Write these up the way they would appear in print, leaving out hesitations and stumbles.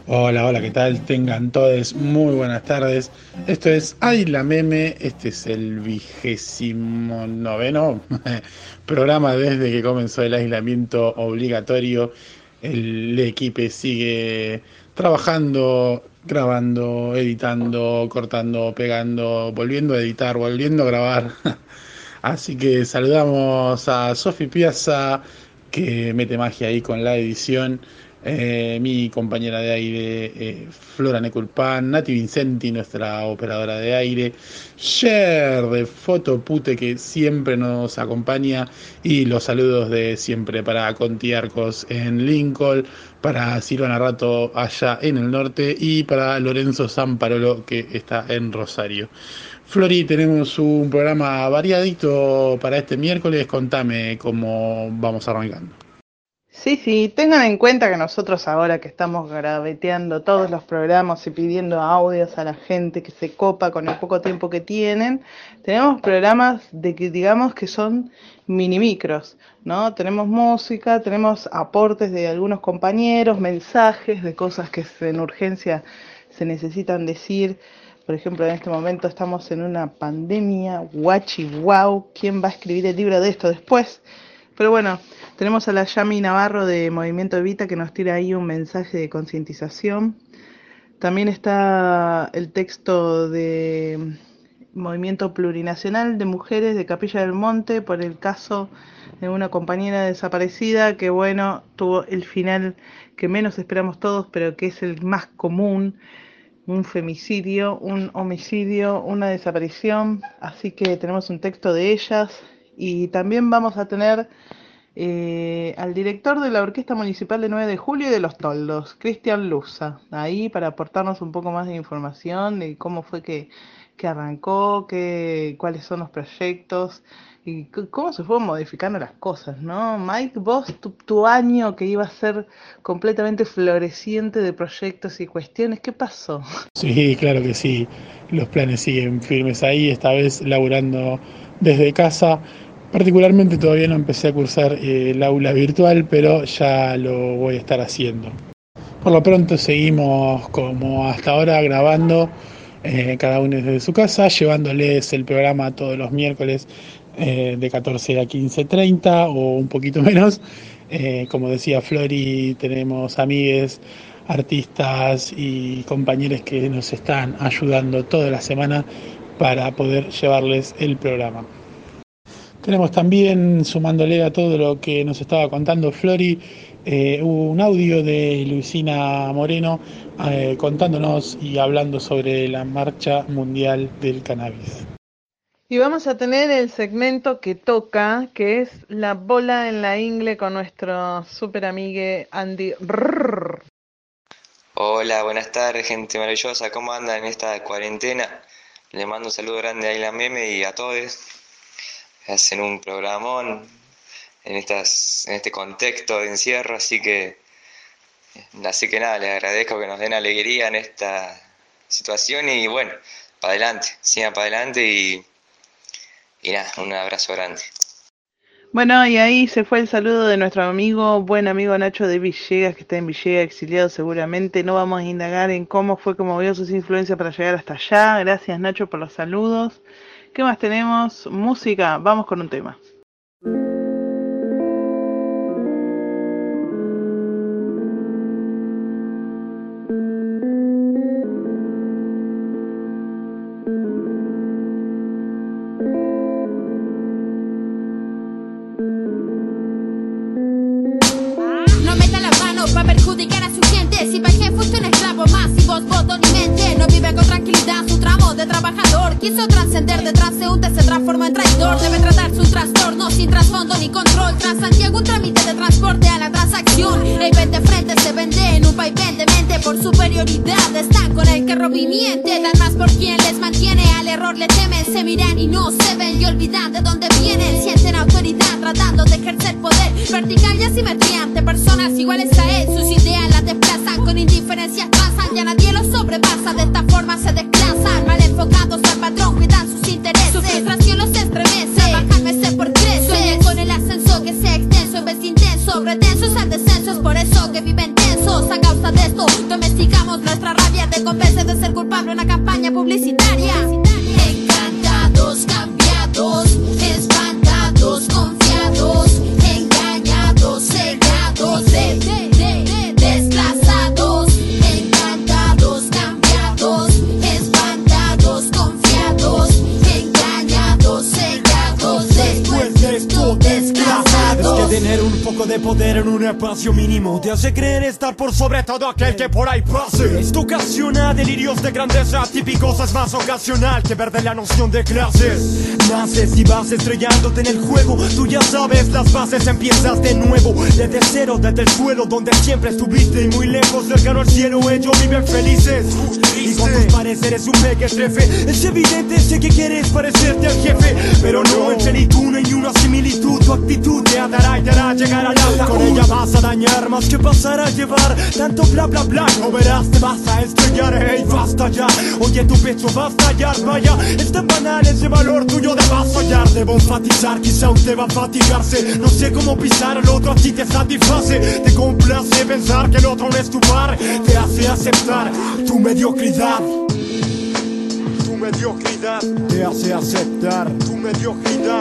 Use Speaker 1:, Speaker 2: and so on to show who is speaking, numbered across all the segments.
Speaker 1: Hola, hola, ¿qué tal? Tengan todos muy buenas tardes. Esto es Ay la Meme, este es el 29º programa desde que comenzó el aislamiento obligatorio. El equipo sigue trabajando, grabando, editando, cortando, pegando, volviendo a editar, volviendo a grabar. Así que saludamos a Sofi Piazza, que mete magia ahí con la edición, mi compañera de aire, Flora Neculpan, Nati Vincenti, nuestra operadora de aire, Cher de Fotopute, que siempre nos acompaña, y los saludos de siempre para Conti Arcos en Lincoln, para Silvana Rato allá en el norte y para Lorenzo Samparolo, que está en Rosario. Flori, tenemos un programa variadito para este miércoles. Contame cómo vamos arrancando.
Speaker 2: Sí, tengan en cuenta que nosotros ahora que estamos grabeteando todos los programas y pidiendo audios a la gente que se copa con el poco tiempo que tienen, tenemos programas de que digamos que son mini micros, ¿no? Tenemos música, tenemos aportes de algunos compañeros, mensajes de cosas que en urgencia se necesitan decir. Por ejemplo, en este momento estamos en una pandemia, guachi, wow, ¿quién va a escribir el libro de esto después? Pero bueno, tenemos a la Yami Navarro de Movimiento Evita que nos tira ahí un mensaje de concientización. También está el texto de Movimiento Plurinacional de Mujeres de Capilla del Monte por el caso de una compañera desaparecida que, bueno, tuvo el final que menos esperamos todos, pero que es el más común: un femicidio, un homicidio, una desaparición. Así que tenemos un texto de ellas y también vamos a tener al director de la Orquesta Municipal de 9 de Julio y de Los Toldos, Cristian Luza, ahí para aportarnos un poco más de información de cómo fue que arrancó, cuáles son los proyectos y cómo se fueron modificando las cosas, ¿no? Mike, vos, tu año que iba a ser completamente floreciente de proyectos y cuestiones, ¿qué pasó?
Speaker 1: Sí, claro que sí. Los planes siguen firmes ahí, esta vez laburando desde casa. Particularmente todavía no empecé a cursar el aula virtual, pero ya lo voy a estar haciendo. Por lo pronto seguimos como hasta ahora grabando, cada uno desde su casa, llevándoles el programa todos los miércoles de 14 a 15:30 o un poquito menos. Como decía Flori, tenemos amigues, artistas y compañeros que nos están ayudando toda la semana para poder llevarles el programa. Tenemos también, sumándole a todo lo que nos estaba contando Flori, un audio de Luisina Moreno contándonos y hablando sobre la Marcha Mundial del Cannabis.
Speaker 2: Y vamos a tener el segmento que toca, que es la bola en la ingle con nuestro super amigue Andy.
Speaker 3: Hola, buenas tardes, gente maravillosa. ¿Cómo andan en esta cuarentena? Les mando un saludo grande a Isla Meme y a todos. Hacen un programón en este contexto de encierro, así que nada, les agradezco que nos den alegría en esta situación y bueno, para adelante, sigan para adelante y nada, un abrazo grande.
Speaker 2: Bueno, y ahí se fue el saludo de nuestro buen amigo Nacho de Villegas, que está en Villegas exiliado seguramente. No vamos a indagar en cómo fue que movió sus influencias para llegar hasta allá. Gracias, Nacho, por los saludos. ¿Qué más tenemos? Música, vamos con un tema.
Speaker 4: No meta la mano para perjudicar a su gente. Si para que fuiste un esclavo más y vos voto ni mente. No vive con tranquilidad su tramo de trabajador. Quiso trascender de transeúnte, se transformó en traidor. Debe tratarse un trastorno sin trasfondo ni control. Tras Santiago un trámite de transporte a la transacción. El vende frente se vende en un vaivén de mente. Por superioridad están con el que roba y miente. Dan más por quien les mantiene, al error le temen. Se miran y no se ven y olvidan de dónde vienen. Sienten autoridad tratando de ejercer poder. Vertical y asimetría ante personas iguales a él. Sus ideas las desplazan, con indiferencias pasan. Ya nadie los sobrepasa, de esta forma se desplazan. Mal enfocados al patrón, cuidan sus intereses. Su frustración los estremece, trabajan meses por creces. Sueñan con el ascenso que sea extenso en vez de intenso. Pretensos al descenso, es por eso que viven tensos. A causa de esto, domestican Justificamos nuestra rabia, te convence de ser culpable en una campaña publicitaria. Encantados, cambiados, espantados, confiados, engañados, cegados, desplazados. Encantados, cambiados, espantados, confiados, engañados, cegados,
Speaker 5: después de esto desplazados. Es que tener un poco de poder en un espacio mínimo te hace creer estar por sobre todo aquel que por ahí pase. Esto ocasiona delirios de grandeza típicos, es más ocasional que perder la noción de clases. Naces y vas estrellándote en el juego, tú ya sabes las bases, empiezas de nuevo desde cero, desde el suelo donde siempre estuviste y muy lejos, cercano al cielo, ellos viven felices. Y con tus pareceres un mequetrefe, es evidente, sé que quieres parecerte al jefe, pero no en plenitud no hay una similitud, tu actitud te atará y te hará llegar allá. Con ella vas a dañar más que pasar a llevar tanto bla bla bla, no verás, te vas a estrellar, hey, basta ya. Oye, tu pecho va a estallar, vaya, es tan banal ese valor tuyo de vas a fallar. Debo enfatizar, quizá usted va a fatigarse, no sé cómo pisar al otro, a ti te satisface. Te complace pensar que el otro no es tu par, te hace aceptar tu mediocridad. Tu mediocridad te hace aceptar tu mediocridad.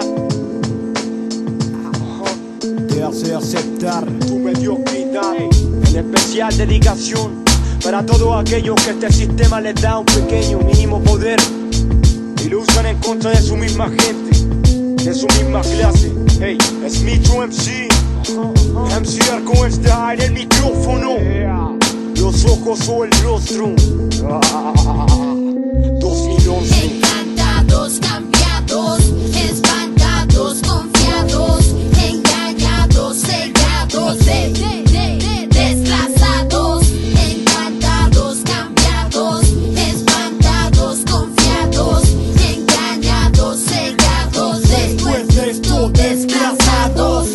Speaker 5: Te hace aceptar tu mediocridad. En especial dedicación para todos aquellos que este sistema les da un pequeño mínimo poder y lo usan en contra de su misma gente, de su misma clase. Hey, es mi true MC, MC Arco está en el micrófono, los ojos o el rostro. 2011.
Speaker 4: Encantados, cambiados, espantados, confiados, engañados, cegados, desplazados. Encantados, cambiados, espantados, confiados, engañados, cegados, después de esto desplazados.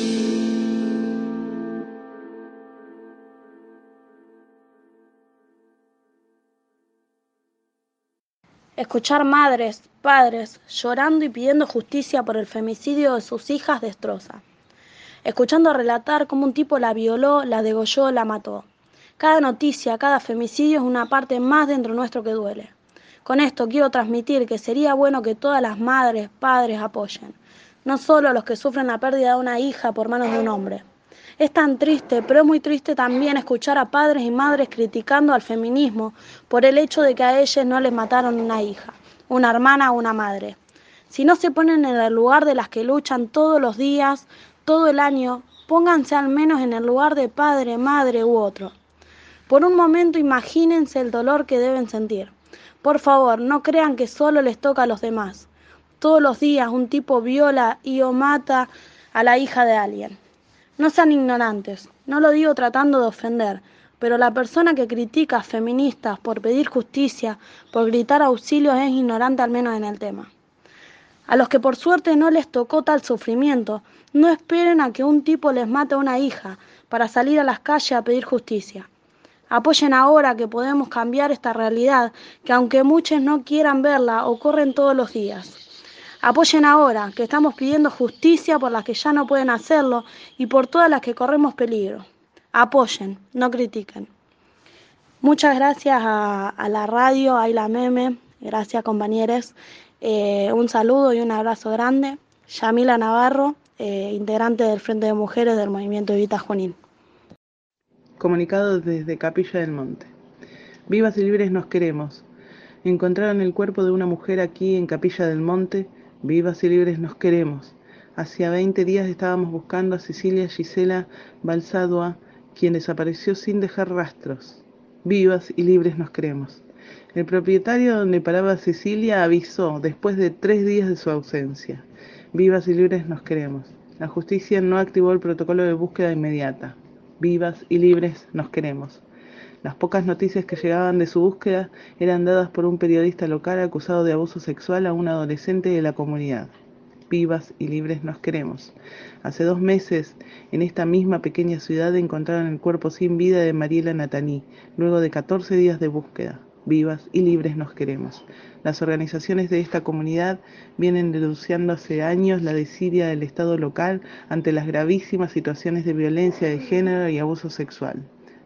Speaker 6: Escuchar madres, padres, llorando y pidiendo justicia por el femicidio de sus hijas destroza. Escuchando relatar cómo un tipo la violó, la degolló, la mató. Cada noticia, cada femicidio es una parte más dentro nuestro que duele. Con esto quiero transmitir que sería bueno que todas las madres, padres apoyen, no solo los que sufren la pérdida de una hija por manos de un hombre. Es tan triste, pero es muy triste también escuchar a padres y madres criticando al feminismo por el hecho de que a ellas no les mataron una hija, una hermana o una madre. Si no se ponen en el lugar de las que luchan todos los días, todo el año, pónganse al menos en el lugar de padre, madre u otro. Por un momento imagínense el dolor que deben sentir. Por favor, no crean que solo les toca a los demás. Todos los días un tipo viola y o mata a la hija de alguien. No sean ignorantes, no lo digo tratando de ofender, pero la persona que critica a feministas por pedir justicia, por gritar auxilio es ignorante al menos en el tema. A los que por suerte no les tocó tal sufrimiento, no esperen a que un tipo les mate a una hija para salir a las calles a pedir justicia. Apoyen ahora que podemos cambiar esta realidad, que aunque muchos no quieran verla, ocurren todos los días. Apoyen ahora, que estamos pidiendo justicia por las que ya no pueden hacerlo y por todas las que corremos peligro. Apoyen, no critiquen. Muchas gracias a la radio, a la meme, gracias compañeros. Un saludo y un abrazo grande. Yamila Navarro, integrante del Frente de Mujeres del Movimiento Evita Junín.
Speaker 2: Comunicado desde Capilla del Monte. Vivas y libres nos queremos. Encontraron el cuerpo de una mujer aquí en Capilla del Monte. Vivas y libres nos queremos. Hacía 20 días estábamos buscando a Cecilia Gisela Balsadua, quien desapareció sin dejar rastros. Vivas y libres nos queremos. El propietario donde paraba Cecilia avisó después de 3 días de su ausencia. Vivas y libres nos queremos. La justicia no activó el protocolo de búsqueda inmediata. Vivas y libres nos queremos. Las pocas noticias que llegaban de su búsqueda eran dadas por un periodista local acusado de abuso sexual a un adolescente de la comunidad. Vivas y libres nos queremos. Hace 2 meses, en esta misma pequeña ciudad, encontraron el cuerpo sin vida de Mariela Nataní, luego de 14 días de búsqueda. Vivas y libres nos queremos. Las organizaciones de esta comunidad vienen denunciando hace años la desidia del Estado local ante las gravísimas situaciones de violencia de género y abuso sexual.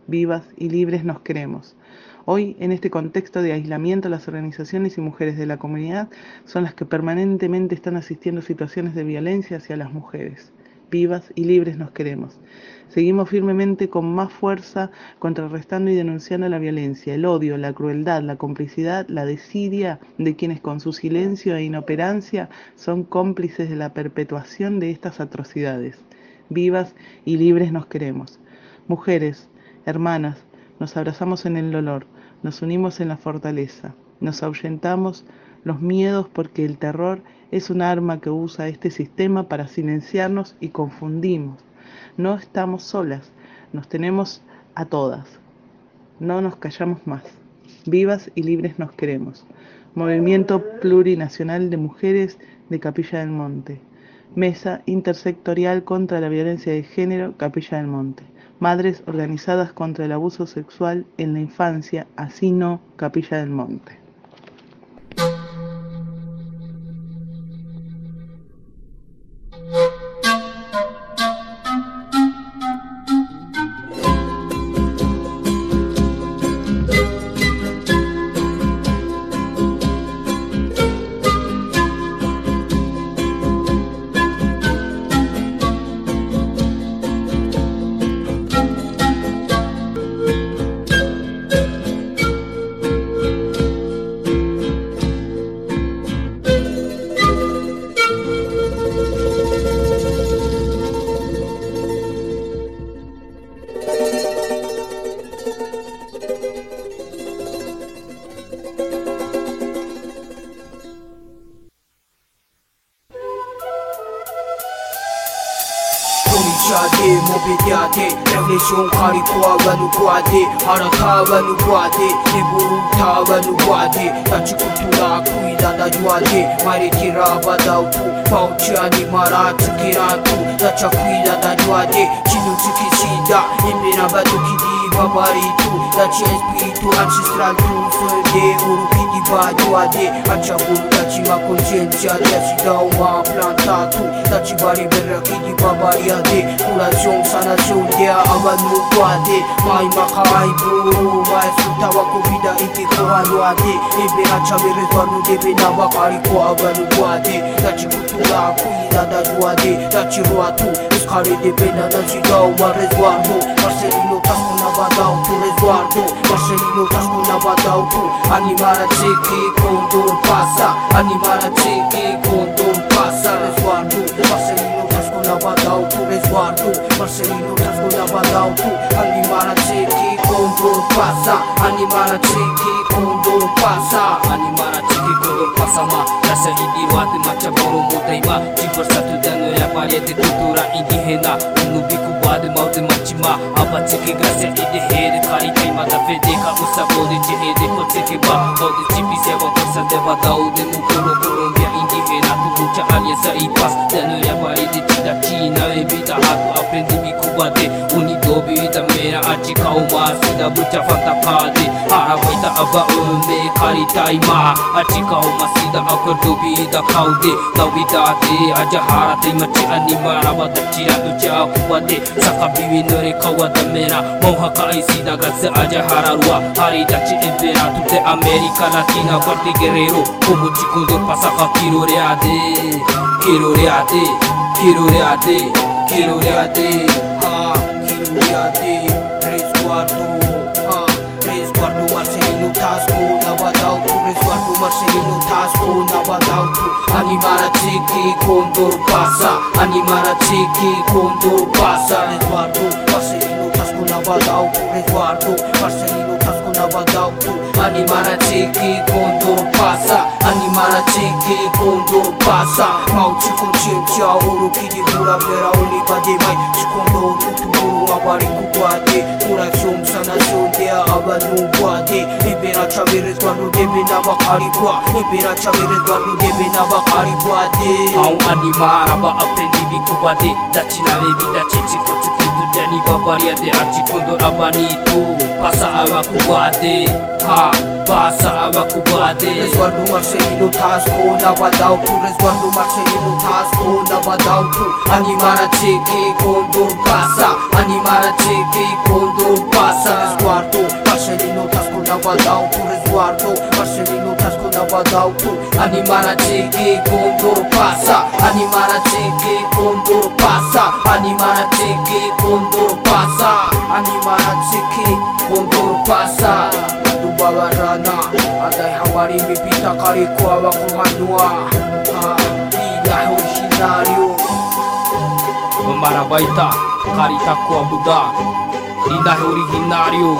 Speaker 2: vivas y libres nos queremos. Hoy, en este contexto de aislamiento, las organizaciones y mujeres de la comunidad son las que permanentemente están asistiendo a situaciones de violencia hacia las mujeres. Vivas y libres nos queremos. Seguimos firmemente con más fuerza contrarrestando y denunciando la violencia, el odio, la crueldad, la complicidad, la desidia de quienes con su silencio e inoperancia son cómplices de la perpetuación de estas atrocidades. Vivas y libres nos queremos. Mujeres, hermanas, nos abrazamos en el dolor, nos unimos en la fortaleza, nos ahuyentamos los miedos porque el terror es un arma que usa este sistema para silenciarnos y confundimos. No estamos solas, nos tenemos a todas. No nos callamos más. Vivas y libres nos queremos. Movimiento Plurinacional de Mujeres de Capilla del Monte. Mesa Intersectorial contra la Violencia de Género, Capilla del Monte. Madres organizadas contra el abuso sexual en la infancia, así no, Capilla del Monte.
Speaker 7: mobiliate Revolution harikuwa wanukwade Harakawa nukwade Neburutawa nukwade Tachi kultura kuidada yuade Maritira badautu Pauchiani maratu kiratu Tacha kuidada yuade Chinu tukisida Imina badukidi babaritu Tachi espiritu ancestral tu Sonde urukidi baduade Achaguru tachi ma conscienza Tachi dauma plantatu Tachi bari berrakidi babariade Curación, sanación de abanu guade Mai makai buru Mai sutawa kubida iti kohanu ade Ebe achabe reswanu debe na bakari ko abanu guade Tachi kutura kuida da guade Tachi ruatu Escare debe na nazidao ma resguardo Marcelino tasco na badao tu resguardo Marcelino tasco na badao tu Animara cheque condor pasa Animara cheque condor pasa resguardo Marcelino tasco na badao tu resguardo Marcelino tasco na badao tu Animara cheque condor pasa Animara cheque condor pasa Animara cheque condor pasa ma Rasa individuate macha boro moteima Diversatu dano ya variete cultura indígena Unubiku bade maute machima Abacheke gracia idehede Karitai mata fedeka usabode jehede Koteke ba Ode chipiseva kosa de badao de mukuro Colombia indígena Tu mucha alianza y paz Dano ya variete chida China evita hatu aprendi bikubade Unido vida mera achika uma Sida mucha fantapade Harawaita aba ume Karitai ma Achika uma sida akordo vida kaude Navidade aja harate machi animara Batachira ucha kubade Saka bibi nore kawada mera Mohaka sida gatse aja hararua Haridachi empera Tute America Latina Guardi guerrero Como chico do pasaka kiroreade Kiroreade Kiroreade Kiroreade Ha Kiroreade Resguardo Ha Resguardo Marcelino Tasco Navadao Tu Resguardo Marcelino Tasco Navadao Tu Animara cheque condor pasa Animara cheque condor pasa Resguardo Marcelino Tasco Navadao Tu Resguardo Marcelino Tasco Navadao Tu Animara cheque condor pasa Animara cheque condor pasa Mauchi consciência Ouro que de pura vera Oliva de mai Chikondo Tutuburu Abari kukwade Curación sanación de abanu guade Ebera chave resguardo debe na bakari kwa Ebera chave resguardo debe na bakari guade Au animara ba aprendi bikubade Dachi na levi dachi chiko tukitu Dani babaria de archikondo abanitu Pasa abakubade Ha Pasa abakubade Resguardo Marcelino Tasco Navadao Tu Resguardo Marcelino Tasco Navadao Tu Animara cheque condor pasa Animara cheque condor pasa animara chiki kondoro pasa, animara chiki kondoro pasa, animara chiki kondoro pasa, animara chiki kondoro pasa. Dubawarana adai hawari mipita karikwa wakuhanua Ina hoshinario Marabaita karitaku abuda Ina originario.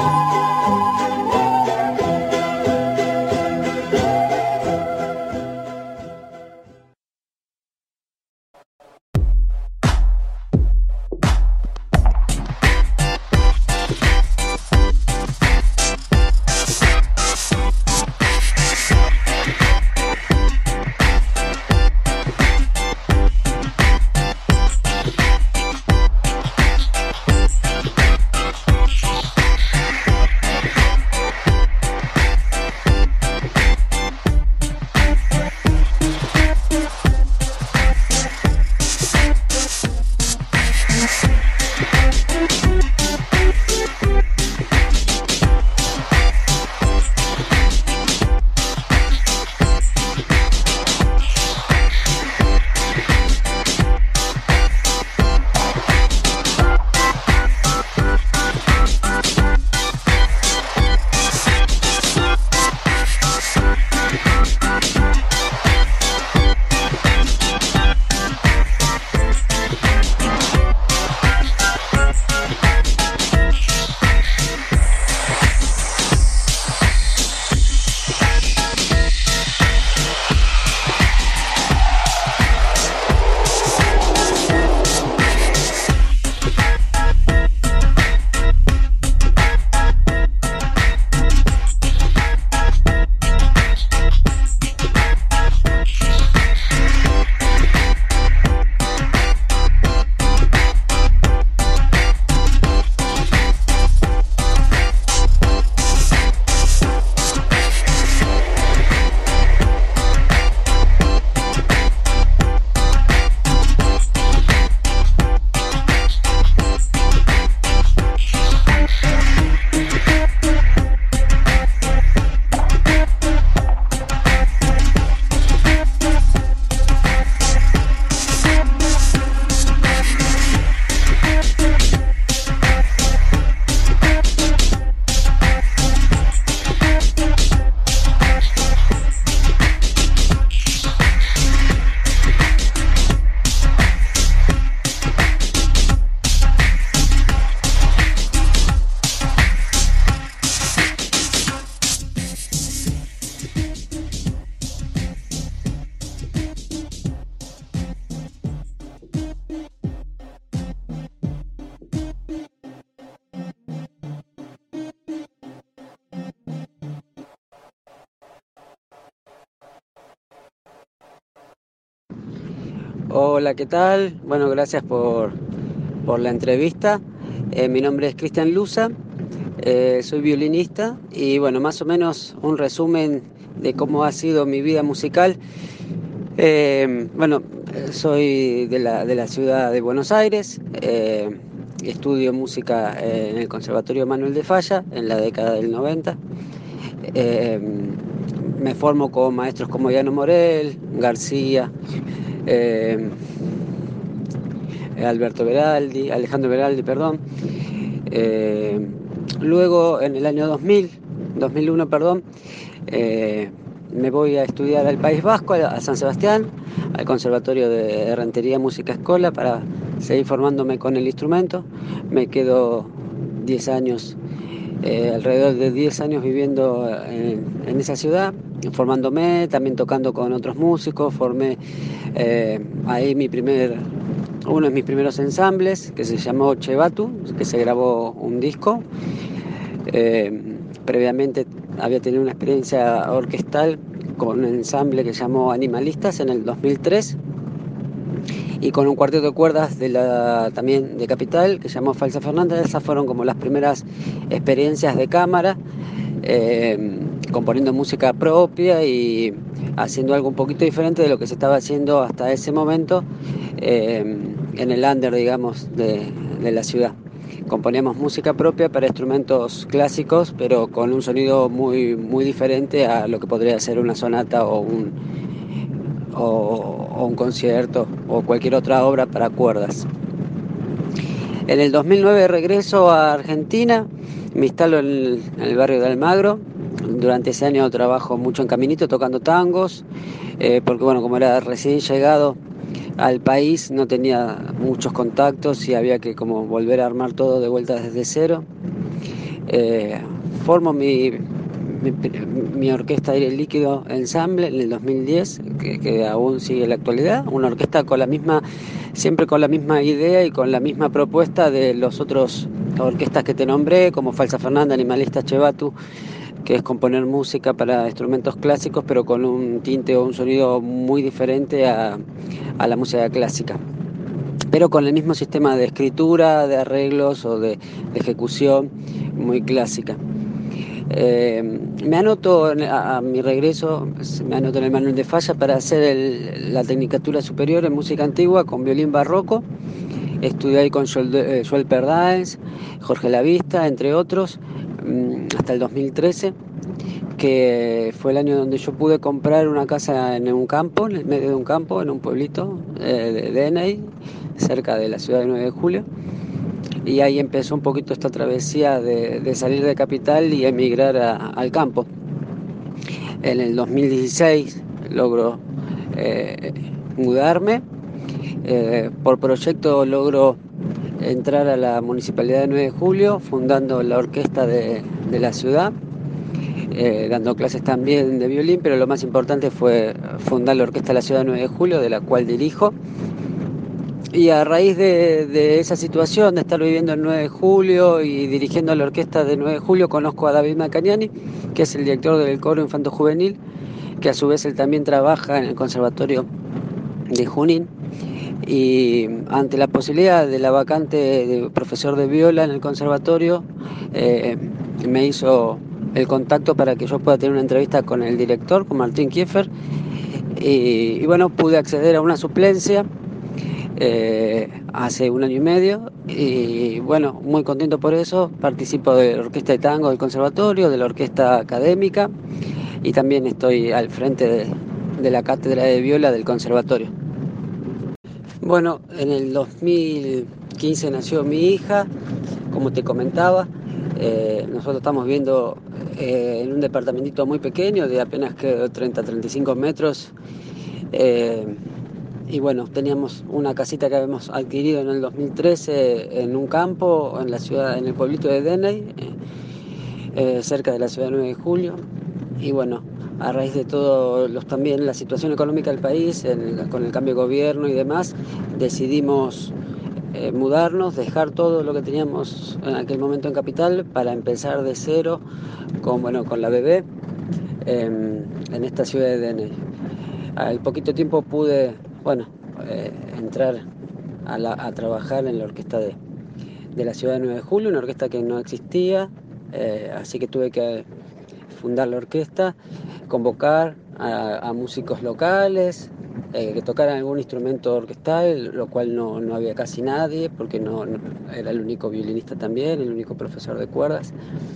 Speaker 8: Hola, ¿qué tal? Bueno, gracias por la entrevista. Mi nombre es Cristian Luza, soy violinista y bueno, más o menos un resumen de cómo ha sido mi vida musical. Bueno, soy de la ciudad de Buenos Aires, estudio música en el Conservatorio Manuel de Falla en la década del 90. Me formo con maestros como Yano Morel, García, Alejandro Beraldi, perdón. Luego en el año 2001, me voy a estudiar al País Vasco, a San Sebastián, al Conservatorio de Rentería Música Escola, para seguir formándome con el instrumento. Me quedo 10 años, alrededor de 10 años viviendo en esa ciudad, formándome, también tocando con otros músicos. Formé ahí uno de mis primeros ensambles, que se llamó Chebatu, que se grabó un disco. Previamente había tenido una experiencia orquestal con un ensamble que se llamó Animalistas en el 2003 y con un cuarteto de cuerdas también de Capital que se llamó Falsa Fernanda. Esas fueron como las primeras experiencias de cámara, componiendo música propia y haciendo algo un poquito diferente de lo que se estaba haciendo hasta ese momento en el under, digamos, de la ciudad. Componíamos música propia para instrumentos clásicos, pero con un sonido muy, muy diferente a lo que podría ser una sonata o o un concierto o cualquier otra obra para cuerdas. En el 2009 regreso a Argentina, me instalo en el barrio de Almagro. Durante ese año trabajo mucho en Caminito tocando tangos, porque bueno, como era recién llegado al país no tenía muchos contactos y había que como volver a armar todo de vuelta desde cero. Formo mi orquesta Aire Líquido Ensamble en el 2010, que aún sigue en la actualidad, una orquesta siempre con la misma idea y con la misma propuesta de los otros orquestas que te nombré, como Falsa Fernanda, Animalista, Chebatu, que es componer música para instrumentos clásicos, pero con un tinte o un sonido muy diferente a la música clásica, pero con el mismo sistema de escritura, de arreglos o de ejecución muy clásica. Me anoto a mi regreso, me anoto en el Manuel de Falla para hacer la tecnicatura superior en música antigua con violín barroco. Estudié ahí con Joel Perdáez, Jorge Lavista, entre otros, hasta el 2013, que fue el año donde yo pude comprar una casa en un campo, en el medio de un campo, en un pueblito de Deney, cerca de la ciudad de 9 de Julio. Y ahí empezó un poquito esta travesía de salir de capital y emigrar al campo. En el 2016 logro mudarme. Por proyecto logro entrar a la Municipalidad de 9 de Julio, fundando la orquesta de la ciudad, dando clases también de violín, pero lo más importante fue fundar la orquesta de la ciudad de 9 de Julio, de la cual dirijo. Y a raíz de esa situación, de estar viviendo en 9 de Julio y dirigiendo la orquesta de 9 de Julio, conozco a David Macagnani, que es el director del coro infanto juvenil, que a su vez él también trabaja en el Conservatorio de Junín. Y ante la posibilidad de la vacante de profesor de viola en el conservatorio, me hizo el contacto para que yo pueda tener una entrevista con el director, con Martín Kieffer, y bueno, pude acceder a una suplencia hace 1 año y medio, y bueno, muy contento por eso. Participo de la orquesta de tango del conservatorio, de la orquesta académica, y también estoy al frente de la cátedra de viola del conservatorio. Bueno, en el 2015 nació mi hija, como te comentaba. Nosotros estamos viviendo en un departamentito muy pequeño, de apenas 30-35 metros. Y bueno, teníamos una casita que habíamos adquirido en el 2013 en un campo, en la ciudad, en el pueblito de Deney, cerca de la ciudad de 9 de Julio. Y bueno, a raíz de todo también la situación económica del país, con el cambio de gobierno y demás, decidimos mudarnos, dejar todo lo que teníamos en aquel momento en Capital para empezar de cero con la bebé en esta ciudad de Deney. Al poquito tiempo pude entrar a trabajar en la orquesta de la ciudad de 9 de Julio, una orquesta que no existía, así que tuve que fundar la orquesta, convocar a músicos locales que tocaran algún instrumento orquestal, lo cual no había casi nadie, porque no era el único violinista también, el único profesor de cuerdas.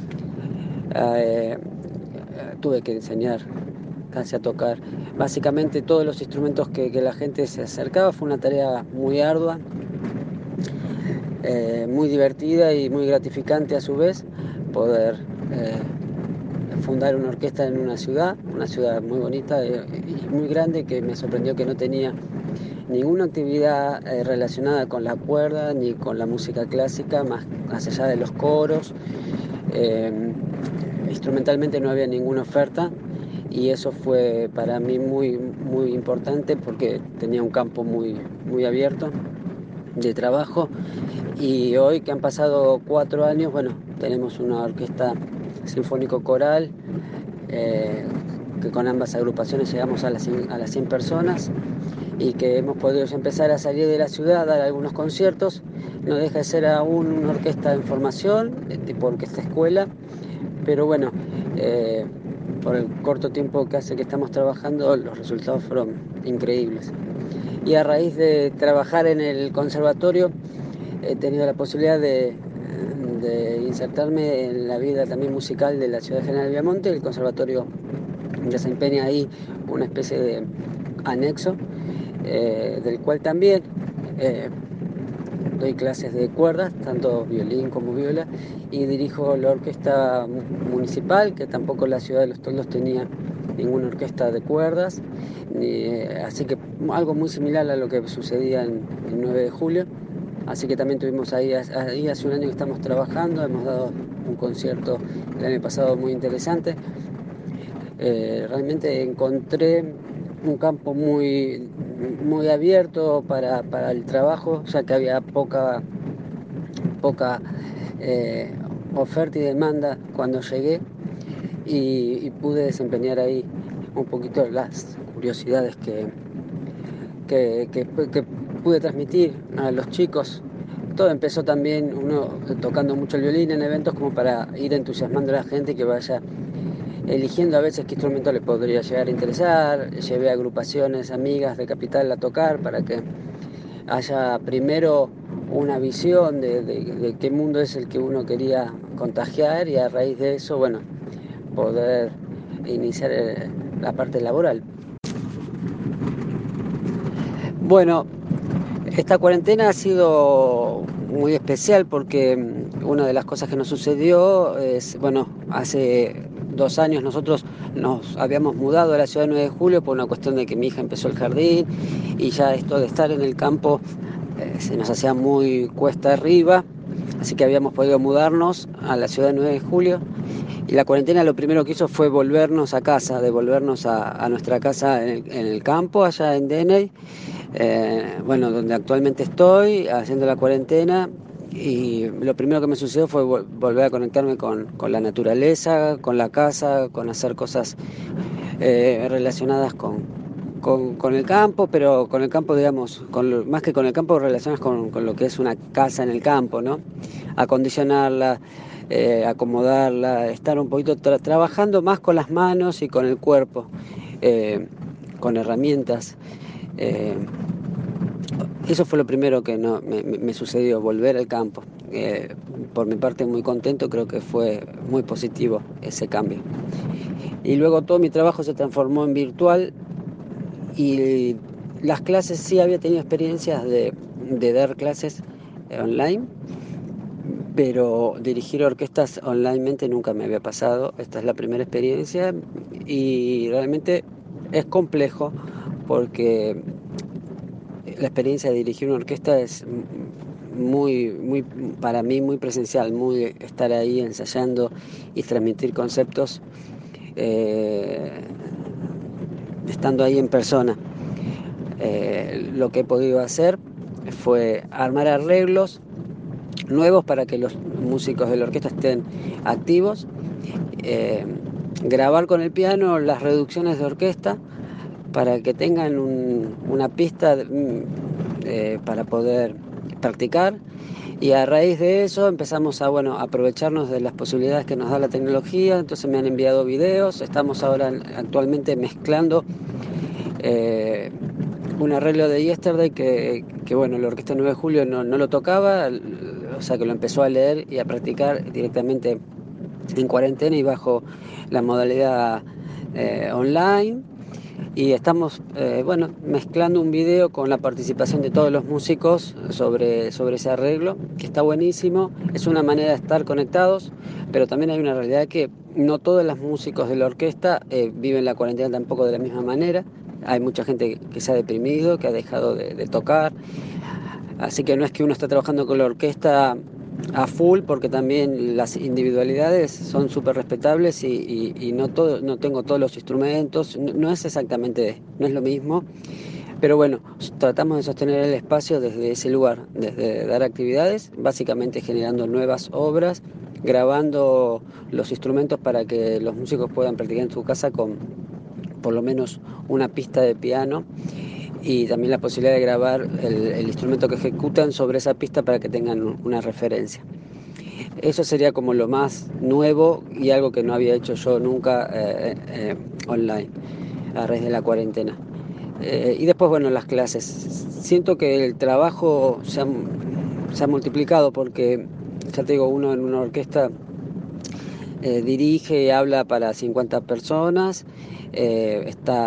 Speaker 8: Tuve que enseñar casi a tocar básicamente todos los instrumentos que la gente se acercaba. Fue una tarea muy ardua, muy divertida y muy gratificante a su vez, poder fundar una orquesta en una ciudad muy bonita y muy grande, que me sorprendió que no tenía ninguna actividad relacionada con la cuerda ni con la música clásica, más allá de los coros. Instrumentalmente no había ninguna oferta, y eso fue para mí muy, muy importante, porque tenía un campo muy, muy abierto de trabajo. Y hoy, que han pasado 4 años, tenemos una orquesta sinfónico-coral, que con ambas agrupaciones llegamos a las 100 personas, y que hemos podido ya empezar a salir de la ciudad, dar algunos conciertos. No deja de ser aún una orquesta en formación, tipo orquesta escuela, pero por el corto tiempo que hace que estamos trabajando, los resultados fueron increíbles. Y a raíz de trabajar en el conservatorio, he tenido la posibilidad de insertarme en la vida también musical de la ciudad de General Viamonte. El conservatorio desempeña ahí una especie anexo, del cual también doy clases de cuerdas, tanto violín como viola, y dirijo la orquesta municipal, que tampoco la ciudad de Los Toldos tenía ninguna orquesta de cuerdas, así que algo muy similar a lo que sucedía en 9 de julio. Así que también tuvimos ahí hace un año que estamos trabajando, hemos dado un concierto el año pasado muy interesante. Realmente encontré un campo muy abierto para el trabajo, ya que había poca oferta y demanda cuando llegué, y pude desempeñar ahí un poquito las curiosidades que pude transmitir a los chicos. Todo empezó también uno tocando mucho el violín en eventos como para ir entusiasmando a la gente que vaya eligiendo a veces qué instrumento le podría llegar a interesar. Llevé a agrupaciones amigas de Capital a tocar para que haya primero una visión de qué mundo es el que uno quería contagiar, y a raíz de eso, bueno, poder iniciar la parte laboral. Bueno, esta cuarentena ha sido muy especial porque una de las cosas que nos sucedió es, bueno, hace 2 años nosotros nos habíamos mudado a la ciudad de 9 de julio por una cuestión de que mi hija empezó el jardín, y ya esto de estar en el campo se nos hacía muy cuesta arriba, así que habíamos podido mudarnos a la ciudad de 9 de julio, y la cuarentena lo primero que hizo fue volvernos a casa, devolvernos a nuestra casa en el campo, allá en Deney. Bueno, donde actualmente estoy haciendo la cuarentena, y lo primero que me sucedió fue volver a conectarme con la naturaleza, con la casa, con hacer cosas relacionadas con el campo, pero con el campo, digamos, más que con el campo, relacionadas con lo que es una casa en el campo, ¿no? Acondicionarla, acomodarla, estar un poquito trabajando más con las manos y con el cuerpo, con herramientas. Eso fue lo primero que me sucedió, volver al campo. Por mi parte muy contento, creo que fue muy positivo ese cambio. Y luego todo mi trabajo se transformó en virtual, y las clases, sí había tenido experiencias de dar clases online, pero dirigir orquestas onlinemente nunca me había pasado. Esta es la primera experiencia, y realmente es complejo porque la experiencia de dirigir una orquesta es muy, para mí, muy presencial, muy estar ahí ensayando y transmitir conceptos estando ahí en persona. Lo que he podido hacer fue armar arreglos nuevos para que los músicos de la orquesta estén activos, grabar con el piano las reducciones de orquesta para que tengan una pista para poder practicar, y a raíz de eso empezamos a aprovecharnos de las posibilidades que nos da la tecnología. Entonces me han enviado videos, estamos ahora actualmente mezclando un arreglo de Yesterday que la Orquesta 9 de Julio no lo tocaba, o sea que lo empezó a leer y a practicar directamente en cuarentena y bajo la modalidad online. Y estamos mezclando un video con la participación de todos los músicos sobre ese arreglo, que está buenísimo. Es una manera de estar conectados, pero también hay una realidad que no todos los músicos de la orquesta viven la cuarentena tampoco de la misma manera. Hay mucha gente que se ha deprimido, que ha dejado de tocar, así que no es que uno está trabajando con la orquesta a full, porque también las individualidades son súper respetables, y no tengo todos los instrumentos, no es exactamente, no es lo mismo, pero bueno, tratamos de sostener el espacio desde ese lugar, desde dar actividades, básicamente generando nuevas obras, grabando los instrumentos para que los músicos puedan practicar en su casa con por lo menos una pista de piano, y también la posibilidad de grabar el instrumento que ejecutan sobre esa pista para que tengan una referencia. Eso sería como lo más nuevo y algo que no había hecho yo nunca online a raíz de la cuarentena. Y después, las clases. Siento que el trabajo se ha multiplicado porque, ya te digo, uno en una orquesta dirige y habla para 50 personas, está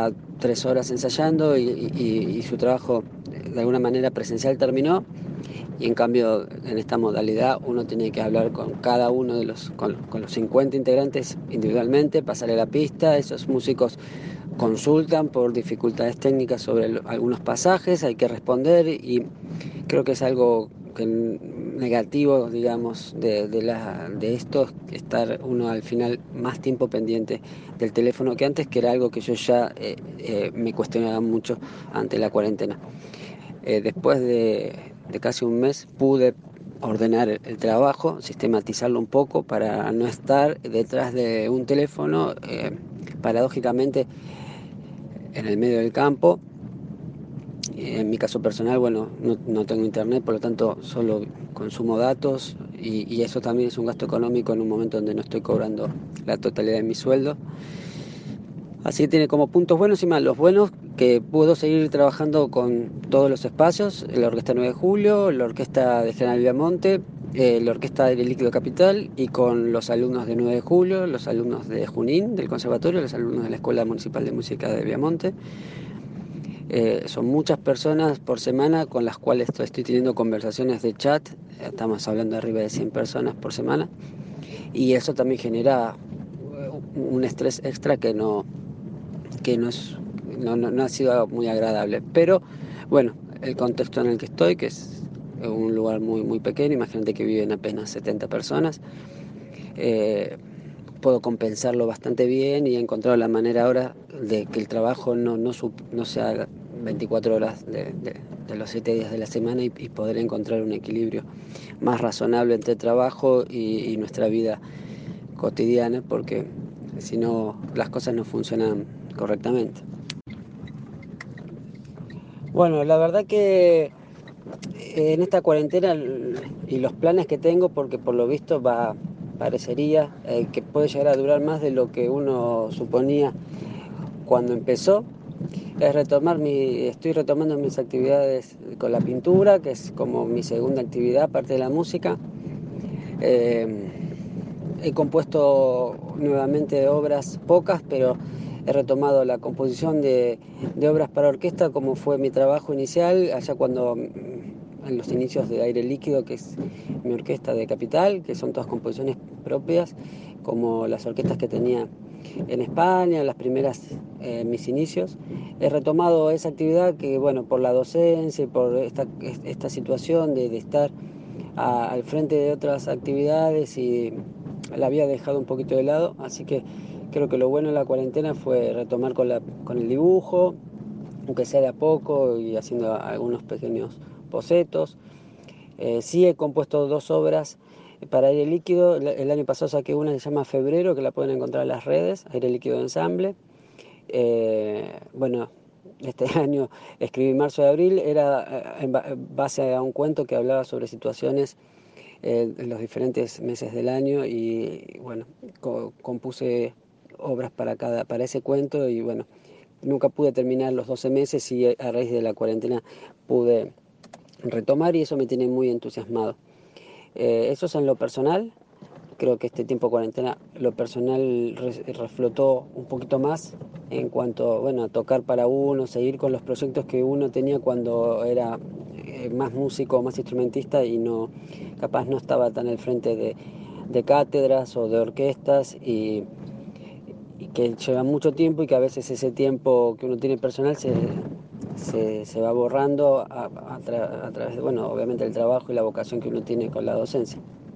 Speaker 8: 3 horas ensayando y su trabajo de alguna manera presencial terminó. Y en cambio, en esta modalidad, uno tiene que hablar con cada uno de con los 50 integrantes individualmente, pasarle la pista. Esos músicos consultan por dificultades técnicas sobre algunos pasajes, hay que responder, y creo que es algo negativo, digamos, de esto, estar uno al final más tiempo pendiente del teléfono que antes, que era algo que yo ya me cuestionaba mucho ante la cuarentena. Después de casi un mes pude ordenar el trabajo, sistematizarlo un poco para no estar detrás de un teléfono, paradójicamente en el medio del campo. En mi caso personal, bueno, no tengo internet, por lo tanto solo consumo datos, y eso también es un gasto económico en un momento donde no estoy cobrando la totalidad de mi sueldo. Así que tiene como puntos buenos y malos. Buenos, que puedo seguir trabajando con todos los espacios: la Orquesta 9 de Julio, la Orquesta de General Viamonte, la Orquesta Aire Líquido Capital, y con los alumnos de 9 de Julio, los alumnos de Junín, del Conservatorio, los alumnos de la Escuela Municipal de Música de Viamonte. Son muchas personas por semana con las cuales estoy teniendo conversaciones de chat. Estamos hablando de arriba de 100 personas por semana, y eso también genera un estrés extra que no ha sido muy agradable. Pero bueno, el contexto en el que estoy, que es un lugar muy, muy pequeño, imagínate que viven apenas 70 personas, puedo compensarlo bastante bien, y he encontrado la manera ahora de que el trabajo no sea 24 horas de los 7 días de la semana, y poder encontrar un equilibrio más razonable entre trabajo y nuestra vida cotidiana, porque si no, las cosas no funcionan correctamente. Bueno, la verdad que en esta cuarentena y los planes que tengo, porque por lo visto parecería que puede llegar a durar más de lo que uno suponía cuando empezó, estoy retomando mis actividades con la pintura, que es como mi segunda actividad aparte de la música. He compuesto nuevamente obras, pocas, pero he retomado la composición de obras para orquesta, como fue mi trabajo inicial, allá cuando, en los inicios de Aire Líquido, que es mi orquesta de Capital, que son todas composiciones propias, como las orquestas que tenía en España, las primeras, mis inicios. He retomado esa actividad que, bueno, por la docencia y por esta situación de estar al frente de otras actividades, y la había dejado un poquito de lado, así que creo que lo bueno de la cuarentena fue retomar con el dibujo, aunque sea de a poco, y haciendo algunos pequeños bocetos. Sí he compuesto 2 obras para Aire Líquido. El año pasado saqué una que se llama Febrero, que la pueden encontrar en las redes, Aire Líquido de Ensamble. Bueno, este año escribí Marzo de Abril, era en base a un cuento que hablaba sobre situaciones en los diferentes meses del año, y bueno, compuse obras para ese cuento, y bueno, nunca pude terminar los 12 meses, y a raíz de la cuarentena pude retomar, y eso me tiene muy entusiasmado. Eso es en lo personal. Creo que este tiempo de cuarentena, lo personal reflotó un poquito más en cuanto, bueno, a tocar para uno, seguir con los proyectos que uno tenía cuando era más músico, más instrumentista, y capaz no estaba tan al frente de cátedras o de orquestas, y que lleva mucho tiempo, y que a veces ese tiempo que uno tiene personal se va borrando a través de, bueno, obviamente el trabajo y la vocación que uno tiene con la docencia.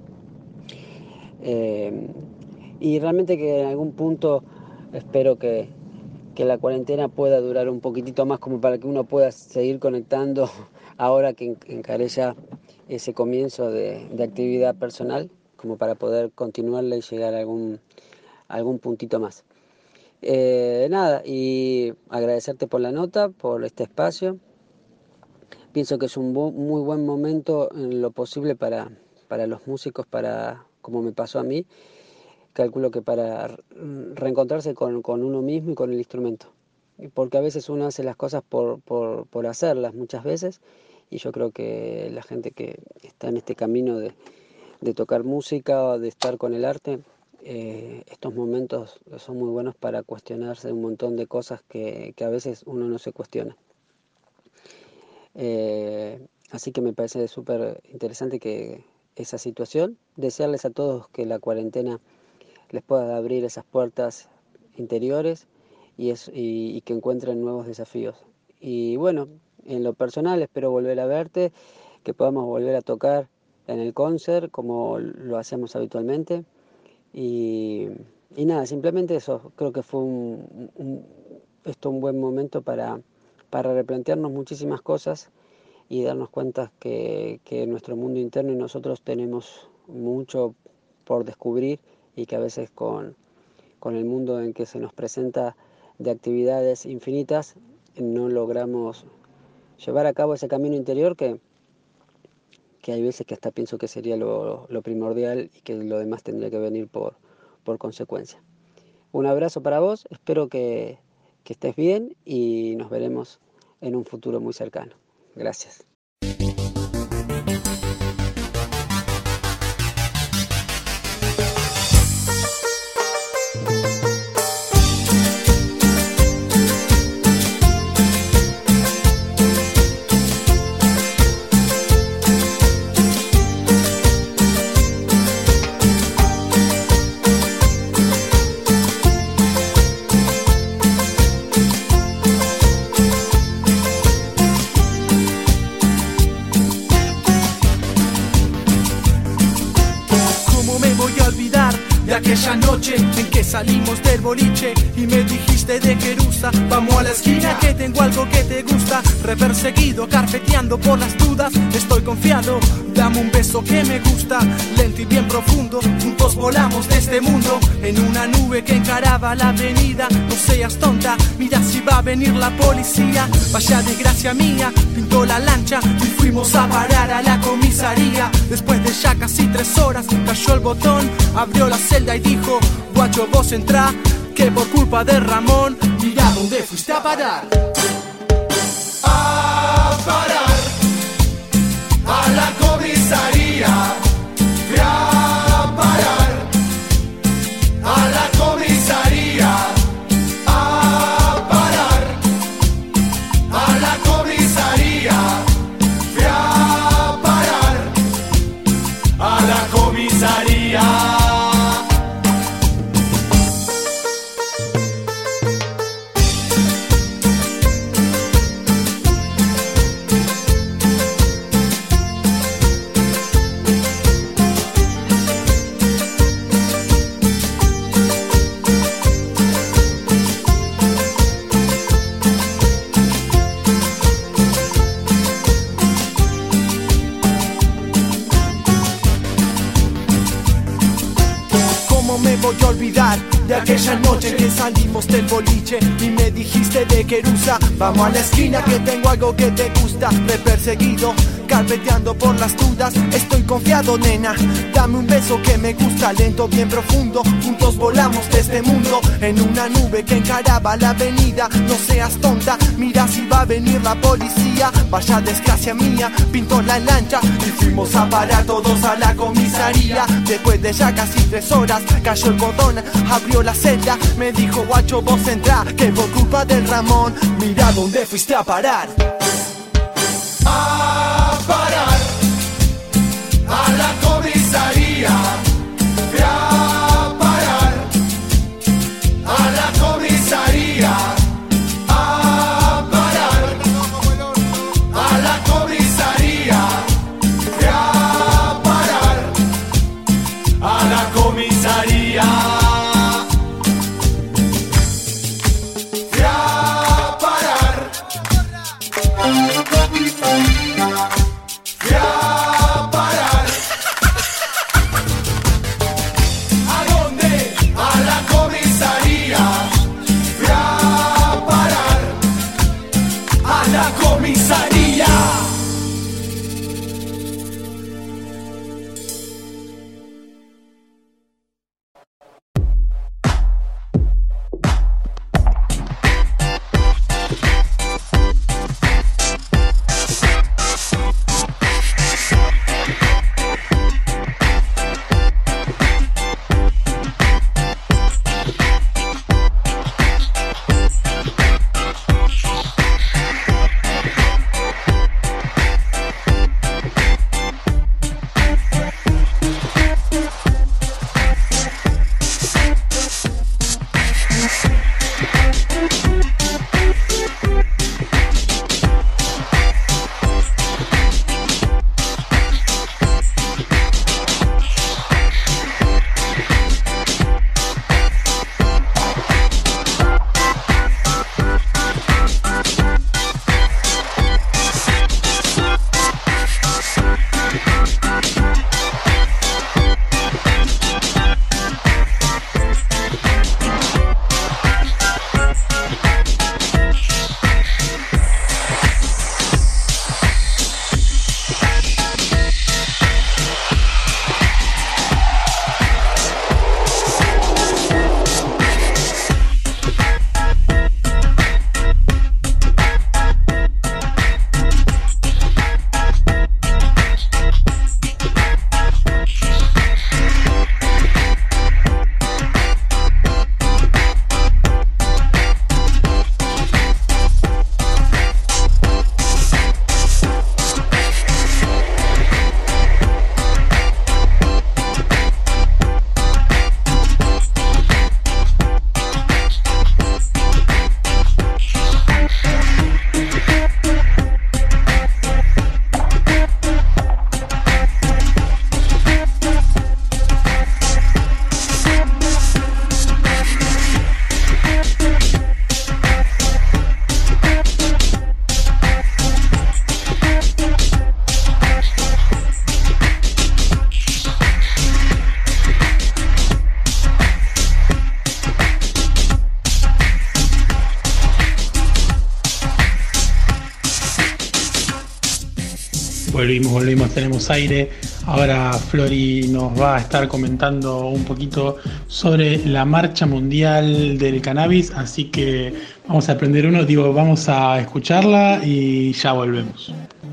Speaker 8: Y realmente que en algún punto espero que la cuarentena pueda durar un poquitito más, como para que uno pueda seguir conectando ahora que encaré ya ese comienzo de actividad personal, como para poder continuarla y llegar a algún puntito más. Nada, y agradecerte por la nota, por este espacio. Pienso que es un muy buen momento en lo posible para los músicos, como me pasó a mí. Calculo que para reencontrarse con uno mismo y con el instrumento. Porque a veces uno hace las cosas por hacerlas muchas veces, y yo creo que la gente que está en este camino de tocar música o de estar con el arte, estos momentos son muy buenos para cuestionarse un montón de cosas que a veces uno no se cuestiona. Así que me parece súper interesante que esa situación. Desearles a todos que la cuarentena les pueda abrir esas puertas interiores y que encuentren nuevos desafíos. Y bueno, en lo personal espero volver a verte, que podamos volver a tocar en el concert como lo hacemos habitualmente. Y nada, simplemente eso. Creo que fue un buen momento para replantearnos muchísimas cosas y darnos cuenta que nuestro mundo interno y nosotros tenemos mucho por descubrir y que a veces con el mundo en que se nos presenta de actividades infinitas no logramos llevar a cabo ese camino interior que hay veces que hasta pienso que sería lo primordial y que lo demás tendría que venir por consecuencia. Un abrazo para vos, espero que estés bien y nos veremos en un futuro muy cercano. Gracias.
Speaker 9: Aquella noche en que salimos del boliche y me dijiste de Querusa, vamos a la esquina que tengo algo que te gusta. Reperseguido, carpeteando por las dudas, estoy confiado, dame un beso que me gusta. Lento y bien profundo, juntos volamos de este mundo en una nube que encaraba la avenida. No seas tonta, mira si va a venir la policía. Vaya desgracia mía, pintó la lancha y fuimos a parar a la comisaría. Después de ya casi 3 horas cayó el botón, abrió la celda y dijo, guacho vos entrá, que por culpa de Ramón, mira dónde fuiste a parar.
Speaker 10: A parar a la comisaría. Fui a parar a la comisaría. A parar a la comisaría. Fui a parar a la comisaría.
Speaker 9: Voy a olvidar de aquella noche que salimos del boliche y me dijiste de Querusa, vamos a la esquina que tengo algo que te gusta. Reperseguido, carpeteando por las dudas, estoy confiado nena, dame un beso que me gusta. Lento, bien profundo, juntos volamos de este mundo en una nube que encaraba la avenida. No seas tonta, mira si va a venir la policía. Vaya desgracia mía, pintó la lancha y fuimos a parar todos a la comisaría. Después de ya casi 3 horas cayó el botón, abrió la celda, me dijo guacho vos entrá, que por culpa del Ramón, mira dónde fuiste a parar.
Speaker 10: A parar a la comisaría. Fui a parar a la comisaría. A parar a la comisaría. Fui a parar a la comisaría. Fui a parar. Fui a parar. ¿A dónde? A la comisaría. Fui a parar a la comisaría.
Speaker 1: Volvimos, tenemos aire. Ahora Flori nos va a estar comentando un poquito sobre la Marcha Mundial del Cannabis, así que vamos a aprender vamos a escucharla y ya volvemos.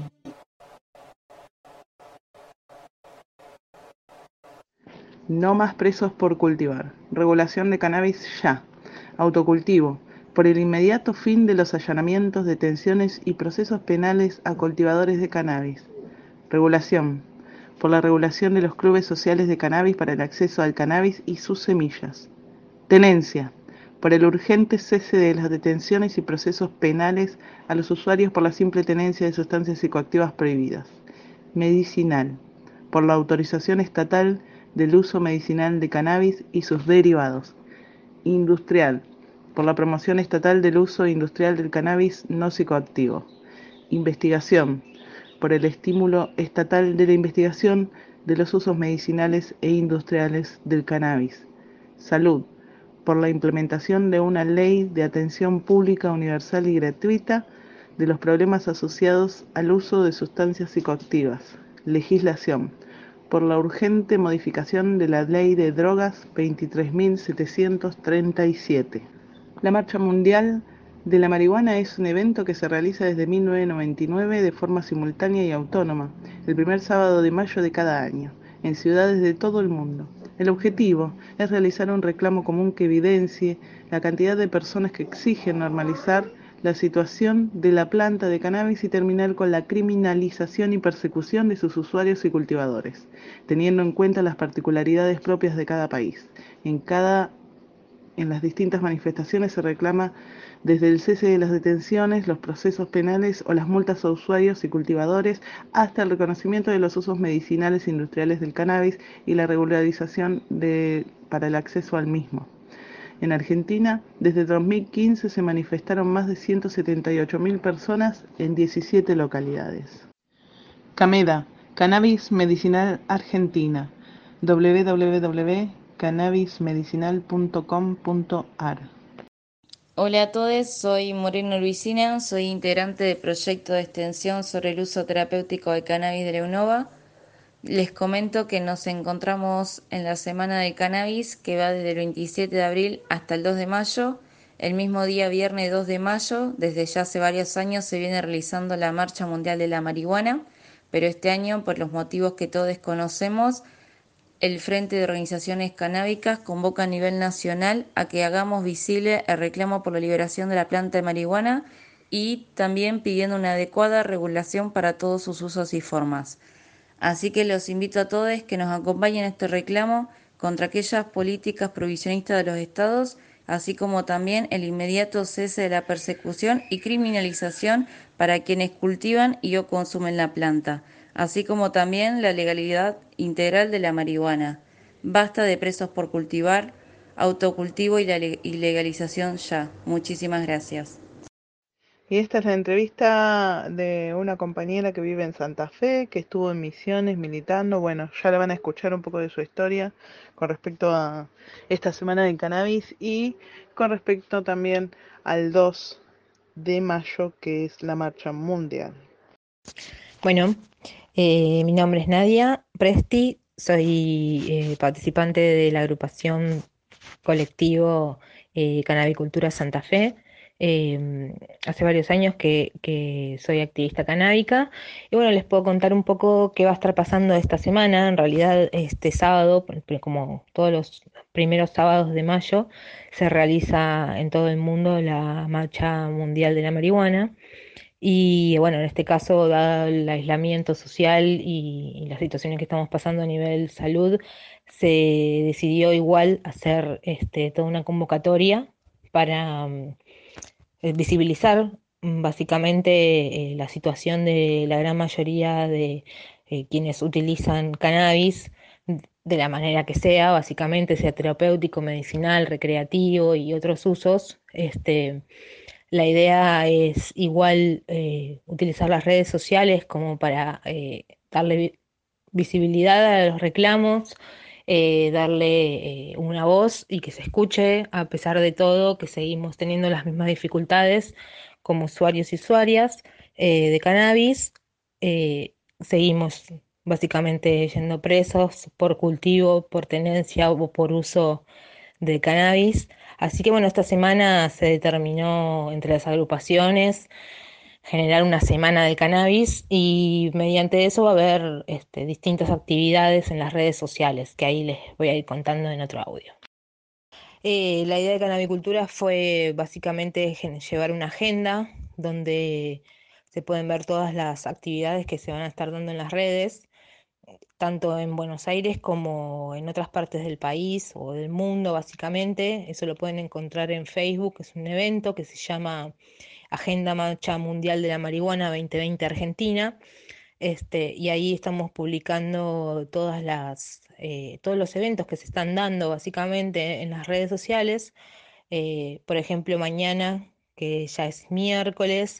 Speaker 2: No más presos por cultivar. Regulación de cannabis ya. Autocultivo. Por el inmediato fin de los allanamientos, detenciones y procesos penales a cultivadores de cannabis. Regulación. Por la regulación de los clubes sociales de cannabis para el acceso al cannabis y sus semillas. Tenencia. Por el urgente cese de las detenciones y procesos penales a los usuarios por la simple tenencia de sustancias psicoactivas prohibidas. Medicinal. Por la autorización estatal del uso medicinal de cannabis y sus derivados. Industrial. Por la promoción estatal del uso industrial del cannabis no psicoactivo. Investigación. Por el estímulo estatal de la investigación de los usos medicinales e industriales del cannabis. Salud. Por la implementación de una ley de atención pública universal y gratuita de los problemas asociados al uso de sustancias psicoactivas. Legislación. Por la urgente modificación de la Ley de Drogas 23.737. La Marcha Mundial de la Marihuana es un evento que se realiza desde 1999 de forma simultánea y autónoma, el primer sábado de mayo de cada año, en ciudades de todo el mundo. El objetivo es realizar un reclamo común que evidencie la cantidad de personas que exigen normalizar la situación de la planta de cannabis y terminar con la criminalización y persecución de sus usuarios y cultivadores, teniendo en cuenta las particularidades propias de cada país. En las distintas manifestaciones se reclama desde el cese de las detenciones, los procesos penales o las multas a usuarios y cultivadores, hasta el reconocimiento de los usos medicinales e industriales del cannabis y la regularización para el acceso al mismo. En Argentina, desde 2015 se manifestaron más de 178.000 personas en 17 localidades. Cameda, Cannabis Medicinal Argentina, www.cannabismedicinal.com.ar.
Speaker 11: Hola a todos, soy Moreno Luisina, soy integrante del proyecto de extensión sobre el uso terapéutico de cannabis de la UNOVA. Les comento que nos encontramos en la Semana del Cannabis, que va desde el 27 de abril hasta el 2 de mayo. El mismo día, viernes 2 de mayo, desde ya hace varios años se viene realizando la Marcha Mundial de la Marihuana, pero este año, por los motivos que todos conocemos, el Frente de Organizaciones Canábicas convoca a nivel nacional a que hagamos visible el reclamo por la liberación de la planta de marihuana y también pidiendo una adecuada regulación para todos sus usos y formas. Así que los invito a todos que nos acompañen en este reclamo contra aquellas políticas prohibicionistas de los estados, así como también el inmediato cese de la persecución y criminalización para quienes cultivan y o consumen la planta, así como también la legalidad integral de la marihuana. Basta de presos por cultivar, autocultivo y la legalización ya. Muchísimas gracias.
Speaker 2: Y esta es la entrevista de una compañera que vive en Santa Fe, que estuvo en Misiones militando. Bueno, ya la van a escuchar un poco de su historia con respecto a esta semana del cannabis y con respecto también al 2 de mayo, que es la marcha mundial.
Speaker 12: Bueno, mi nombre es Nadia Presti, soy participante de la agrupación colectivo Cannabicultura Santa Fe. Hace varios años que soy activista canábica y bueno, les puedo contar un poco qué va a estar pasando esta semana. En realidad este sábado, como todos los primeros sábados de mayo, se realiza en todo el mundo la Marcha Mundial de la Marihuana y bueno, en este caso, dado el aislamiento social y las situaciones que estamos pasando a nivel salud, se decidió igual hacer toda una convocatoria para visibilizar básicamente la situación de la gran mayoría de quienes utilizan cannabis de la manera que sea, básicamente sea terapéutico, medicinal, recreativo y otros usos. La idea es igual utilizar las redes sociales como para darle visibilidad a los reclamos, darle una voz y que se escuche, a pesar de todo, que seguimos teniendo las mismas dificultades como usuarios y usuarias de cannabis. seguimos básicamente yendo presos por cultivo, por tenencia o por uso de cannabis. Así que bueno, esta semana se determinó entre las agrupaciones generar una semana de cannabis y mediante eso va a haber distintas actividades en las redes sociales, que ahí les voy a ir contando en otro audio. La idea de Cannabicultura fue básicamente llevar una agenda donde se pueden ver todas las actividades que se van a estar dando en las redes, tanto en Buenos Aires como en otras partes del país o del mundo, básicamente. Eso lo pueden encontrar en Facebook, es un evento que se llama Agenda Marcha Mundial de la Marihuana 2020 Argentina. Y ahí estamos publicando todos los eventos que se están dando básicamente en las redes sociales. Por ejemplo, mañana, que ya es miércoles,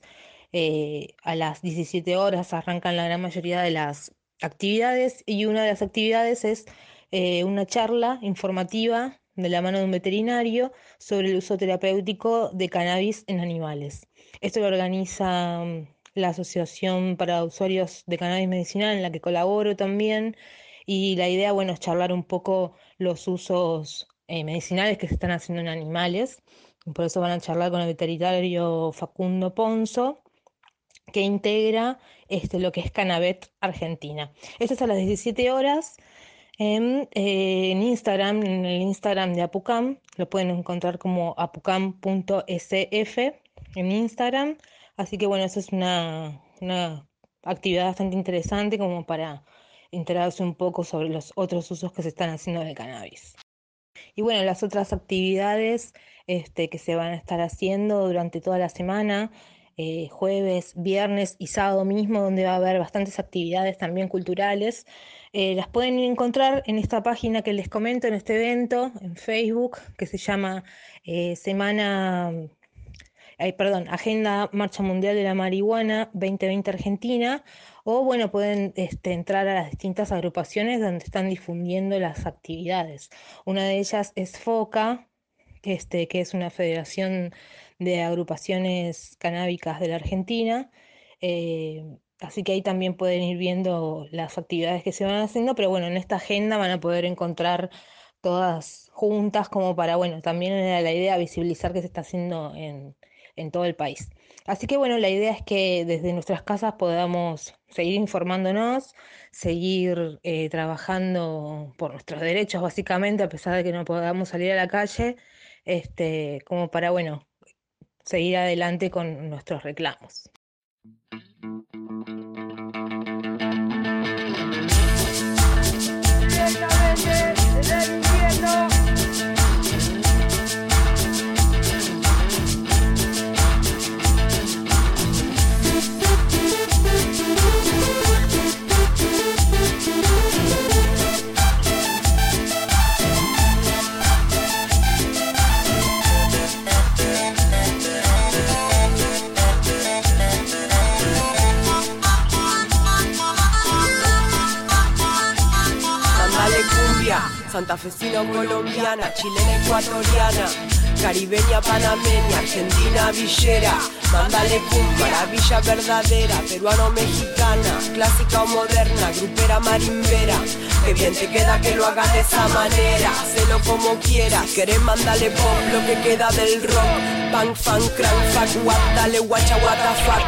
Speaker 12: a las 17 horas arrancan la gran mayoría de las actividades y una de las actividades es una charla informativa de la mano de un veterinario sobre el uso terapéutico de cannabis en animales. Esto lo organiza la Asociación para Usuarios de Cannabis Medicinal, en la que colaboro también, y la idea, bueno, es charlar un poco los usos medicinales que se están haciendo en animales. Por eso van a charlar con el veterinario Facundo Ponzo, que integra lo que es Cannabet Argentina. Esto es a las 17 horas en Instagram, en el Instagram de Apucam. Lo pueden encontrar como apucam.sf en Instagram. Así que bueno, eso es una actividad bastante interesante como para enterarse un poco sobre los otros usos que se están haciendo del cannabis. Y bueno, las otras actividades que se van a estar haciendo durante toda la semana, jueves, viernes y sábado mismo, donde va a haber bastantes actividades también culturales, las pueden encontrar en esta página que les comento, en este evento, en Facebook, que se llama Agenda Marcha Mundial de la Marihuana 2020 Argentina, o bueno, pueden entrar a las distintas agrupaciones donde están difundiendo las actividades. Una de ellas es FOCA, que es una federación de agrupaciones canábicas de la Argentina, así que ahí también pueden ir viendo las actividades que se van haciendo, pero bueno, en esta agenda van a poder encontrar todas juntas como para, bueno, también era la idea visibilizar qué se está haciendo en todo el país. Así que bueno, la idea es que desde nuestras casas podamos seguir informándonos, seguir trabajando por nuestros derechos básicamente, a pesar de que no podamos salir a la calle, como para, bueno, seguir adelante con nuestros reclamos.
Speaker 13: Santafesina o colombiana, chilena ecuatoriana, caribeña, panameña, argentina, villera. Mándale cumbia, maravilla verdadera, peruano-mexicana, clásica o moderna, grupera, marimbera. Que bien te queda que lo hagas de esa manera, hacelo como quieras. Querés, mándale pop, lo que queda del rock. Punk, funk, crank, fuck, what, dale guacha, what the fuck.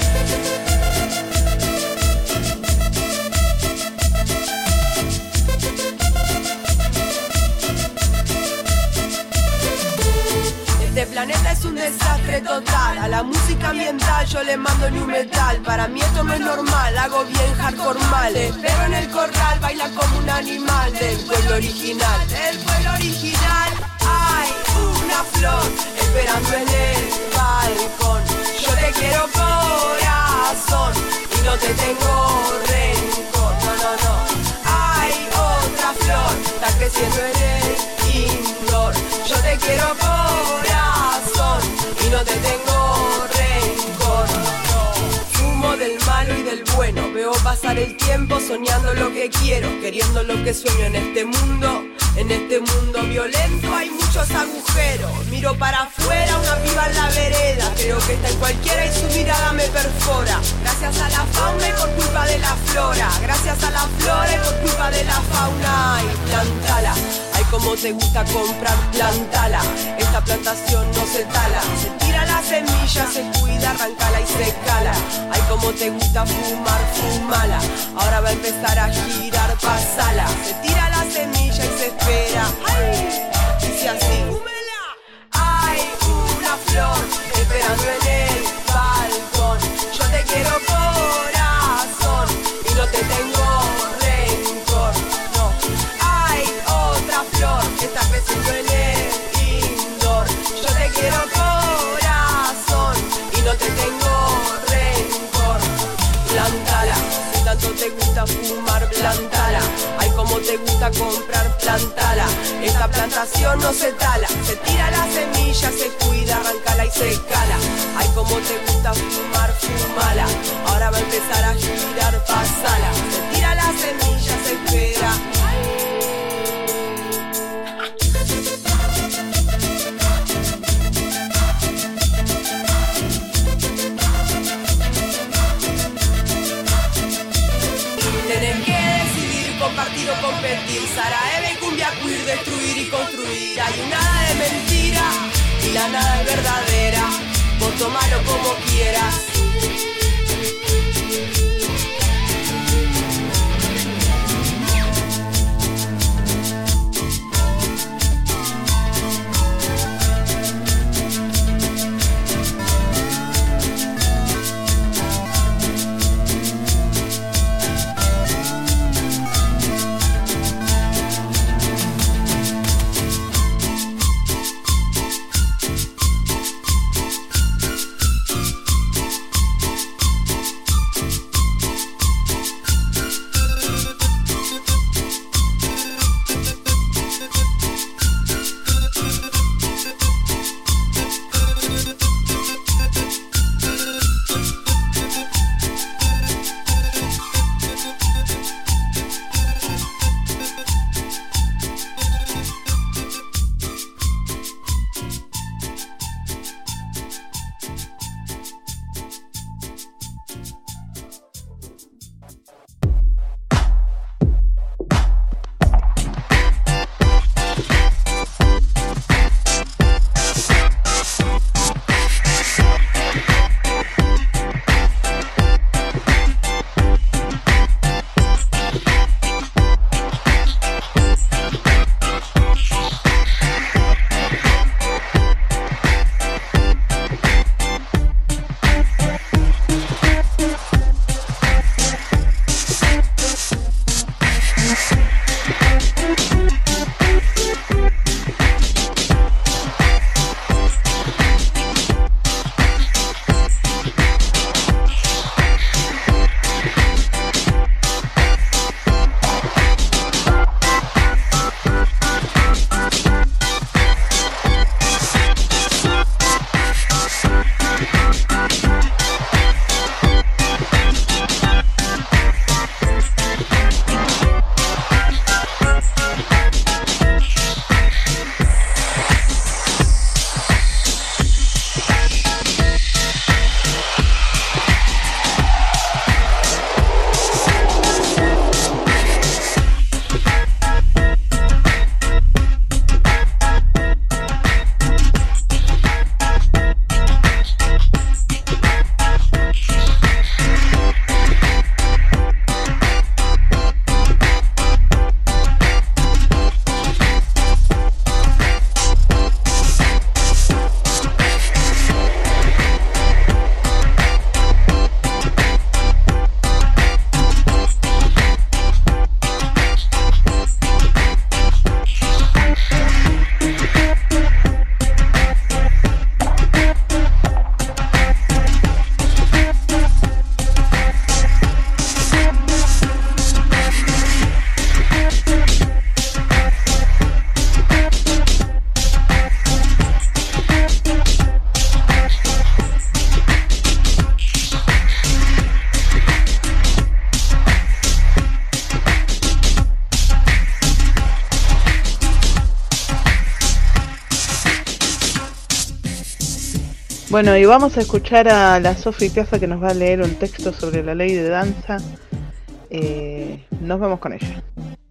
Speaker 13: Este planeta es un desastre total. A la música ambiental yo le mando new metal. Para mí esto no es normal, hago bien hardcore mal. Pero en el corral baila como un animal del pueblo original. Del pueblo original hay una flor esperando en el balcón. Yo te quiero corazón y no te tengo rencor. No, no, no. Hay otra flor, está creciendo en el indoor. Yo te quiero corazón y no te tengo rencor. Fumo del malo y del bueno, veo pasar el tiempo soñando lo que quiero, queriendo lo que sueño en este mundo violento. Hay mucho los agujeros. Miro para afuera, una piba en la vereda. Creo que está en cualquiera y su mirada me perfora. Gracias a la fauna y por culpa de la flora. Gracias a la flora y por culpa de la fauna. Ay, plantala, ay como te gusta comprar, plantala. Esta plantación no se tala. Se tira la semilla, se cuida, arrancala y se cala. Ay como te gusta fumar, fumala. Ahora va a empezar a girar, pasala. Se tira la semilla y se espera. Ay, dice así. Hay una flor esperando en el balcón. Yo te quiero corazón y no te tengo rencor. No, hay otra flor que está creciendo en el indoor. Yo te quiero corazón y no te tengo rencor. Plantala, si tanto te gusta fumar, plantala. Ay, como te gusta comprar, plantala. Esta plantación no se tala. Se tira la semilla, se cuida, arrancala y se cala. Ay, como te gusta fumar, fumala. Ahora va a empezar a girar, pasala. Se tira la semilla, se espera. Tenés que decidir, compartir o competir. Saraeve, cumbia, queer, destruir y construir. Hay un nada de mentira y la nada es verdadera. Vos tomalo como quieras.
Speaker 2: Bueno, y vamos a escuchar a la Sofi Piazza, que nos va a leer un texto sobre la ley de danza. Nos vamos con ella.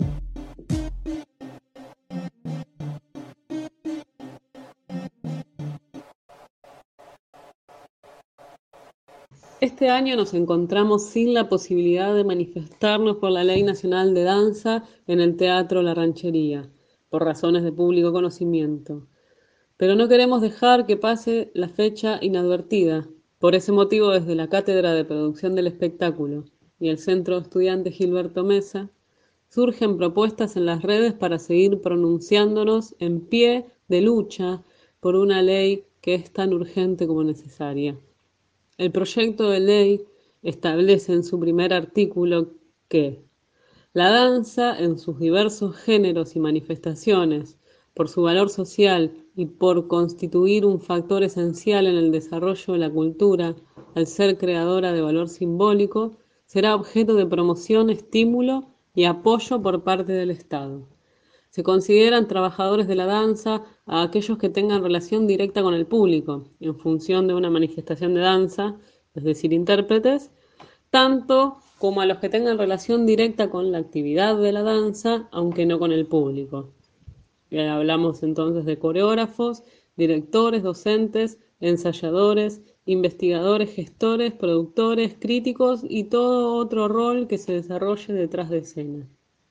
Speaker 14: Este año nos encontramos sin la posibilidad de manifestarnos por la Ley Nacional de Danza en el Teatro La Ranchería, por razones de público conocimiento. Pero no queremos dejar que pase la fecha inadvertida. Por ese motivo, desde la Cátedra de Producción del Espectáculo y el Centro de Estudiantes Gilberto Mesa, surgen propuestas en las redes para seguir pronunciándonos en pie de lucha por una ley que es tan urgente como necesaria. El proyecto de ley establece en su primer artículo que la danza, en sus diversos géneros y manifestaciones, por su valor social y por constituir un factor esencial en el desarrollo de la cultura, al ser creadora de valor simbólico, será objeto de promoción, estímulo y apoyo por parte del Estado. Se consideran trabajadores de la danza a aquellos que tengan relación directa con el público, en función de una manifestación de danza, es decir, intérpretes, tanto como a los que tengan relación directa con la actividad de la danza, aunque no con el público. Hablamos entonces de coreógrafos, directores, docentes, ensayadores, investigadores, gestores, productores, críticos y todo otro rol que se desarrolle detrás de escena.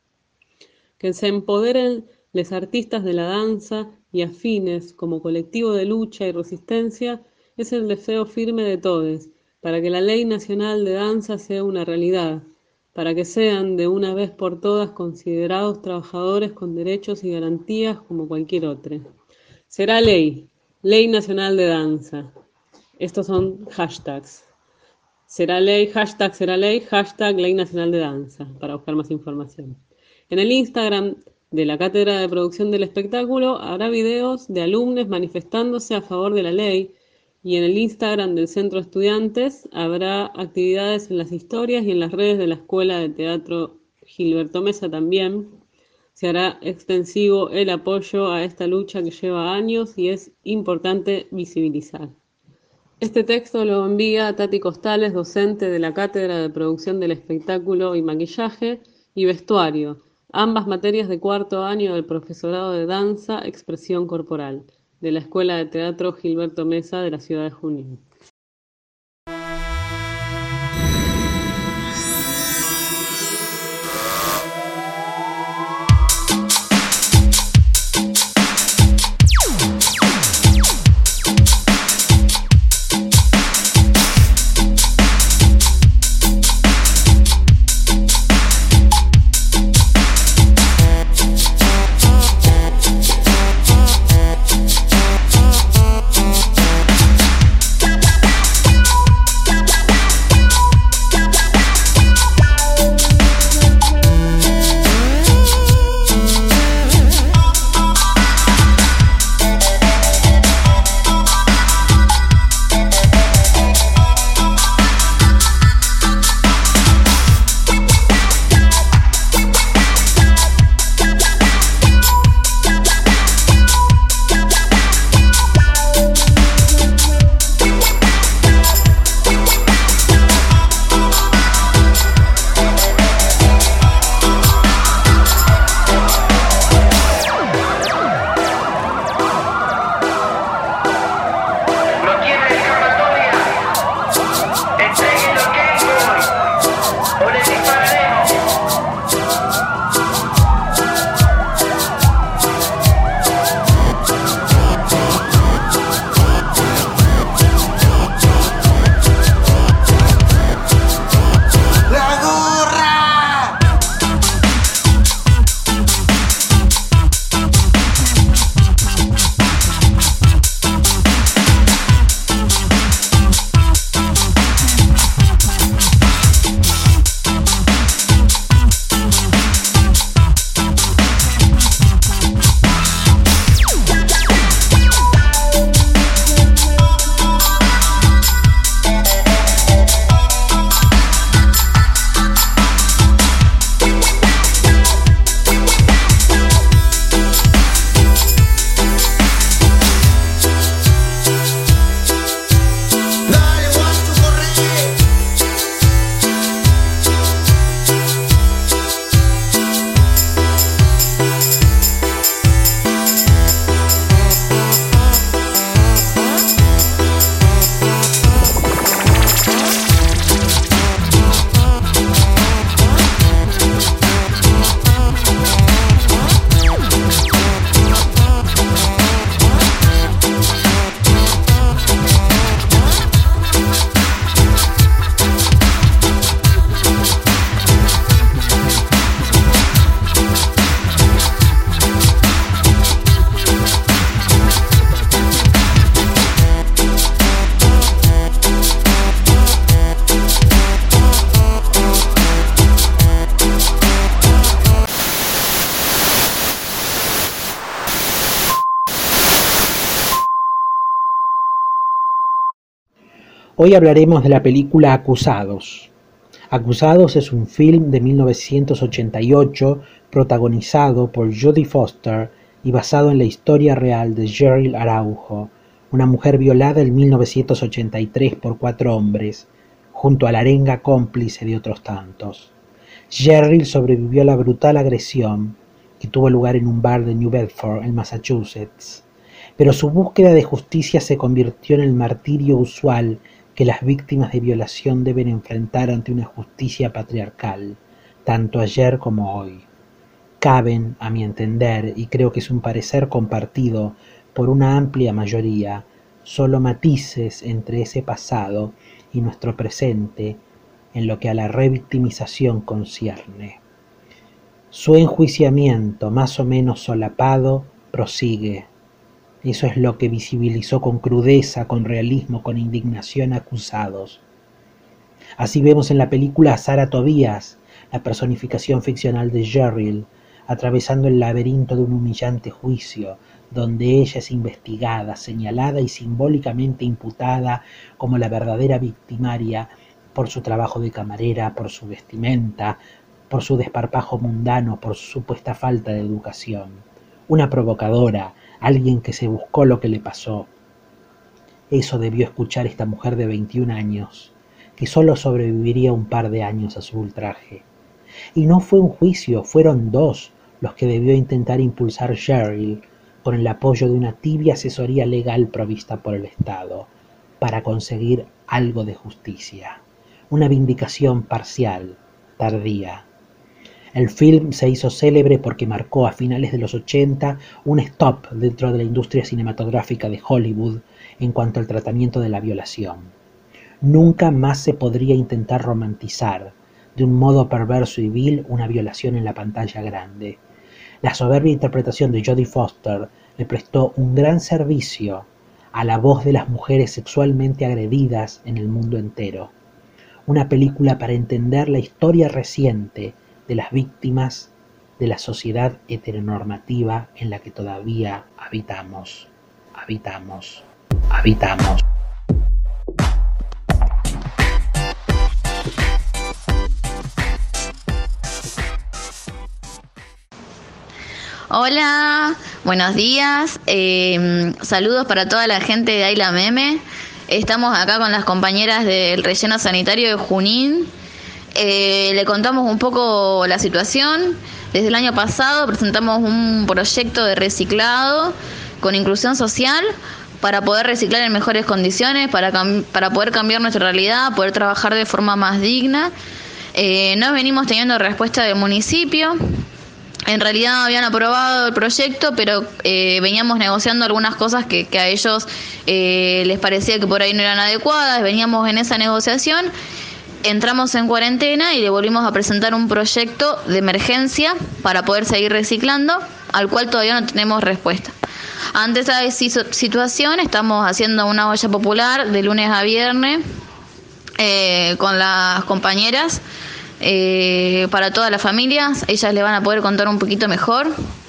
Speaker 14: Que se empoderen los artistas de la danza y afines como colectivo de lucha y resistencia es el deseo firme de todos, para que la Ley Nacional de Danza sea una realidad, para que sean de una vez por todas considerados trabajadores con derechos y garantías como cualquier otro. Será ley, Ley Nacional de Danza. Estos son hashtags. Será ley, hashtag Ley Nacional de Danza, para buscar más información. En el Instagram de la Cátedra de Producción del Espectáculo habrá videos de alumnos manifestándose a favor de la ley, y en el Instagram del Centro de Estudiantes habrá actividades en las historias y en las redes de la Escuela de Teatro Gilberto Mesa también. Se hará extensivo el apoyo a esta lucha que lleva años y es importante visibilizar. Este texto lo envía Tati Costales, docente de la Cátedra de Producción del Espectáculo y Maquillaje y Vestuario, ambas materias de cuarto año del profesorado de Danza, Expresión Corporal, de la Escuela de Teatro Gilberto Mesa de la ciudad de Junín.
Speaker 15: Hoy hablaremos de la película Acusados. Acusados es un film de 1988 protagonizado por Jodie Foster y basado en la historia real de Cheryl Araujo, una mujer violada en 1983 por 4 hombres, junto a la arenga cómplice de otros tantos. Cheryl sobrevivió a la brutal agresión que tuvo lugar en un bar de New Bedford, en Massachusetts, pero su búsqueda de justicia se convirtió en el martirio usual que las víctimas de violación deben enfrentar ante una justicia patriarcal, tanto ayer como hoy. Caben, a mi entender, y creo que es un parecer compartido por una amplia mayoría, solo matices entre ese pasado y nuestro presente en lo que a la revictimización concierne. Su enjuiciamiento, más o menos solapado, prosigue. Eso es lo que visibilizó con crudeza, con realismo, con indignación Acusados. Así vemos en la película a Sarah Tobias, la personificación ficcional de Cheryl, atravesando el laberinto de un humillante juicio, donde ella es investigada, señalada y simbólicamente imputada como la verdadera victimaria por su trabajo de camarera, por su vestimenta, por su desparpajo mundano, por su supuesta falta de educación. Una provocadora, alguien que se buscó lo que le pasó. Eso debió escuchar esta mujer de 21 años, que solo sobreviviría un par de años a su ultraje. Y no fue un juicio, fueron 2 los que debió intentar impulsar Cheryl, con el apoyo de una tibia asesoría legal provista por el Estado, para conseguir algo de justicia. Una vindicación parcial, tardía. El film se hizo célebre porque marcó a finales de los 80 un stop dentro de la industria cinematográfica de Hollywood en cuanto al tratamiento de la violación. Nunca más se podría intentar romantizar, de un modo perverso y vil, una violación en la pantalla grande. La soberbia interpretación de Jodie Foster le prestó un gran servicio a la voz de las mujeres sexualmente agredidas en el mundo entero. Una película para entender la historia reciente de las víctimas de la sociedad heteronormativa en la que todavía habitamos.
Speaker 16: Hola, buenos días, saludos para toda la gente de Ayla Meme. Estamos acá con las compañeras del relleno sanitario de Junín. Le contamos un poco la situación. Desde el año pasado presentamos un proyecto de reciclado con inclusión social para poder reciclar en mejores condiciones, para poder cambiar nuestra realidad, poder trabajar de forma más digna. No venimos teniendo respuesta del municipio. En realidad habían aprobado el proyecto, pero veníamos negociando algunas cosas que a ellos les parecía que por ahí no eran adecuadas. Veníamos en esa negociación. Entramos en cuarentena y le volvimos a presentar un proyecto de emergencia para poder seguir reciclando, al cual todavía no tenemos respuesta. Ante esta situación estamos haciendo una olla popular de lunes a viernes con las compañeras para todas las familias. Ellas le van a poder contar un poquito mejor.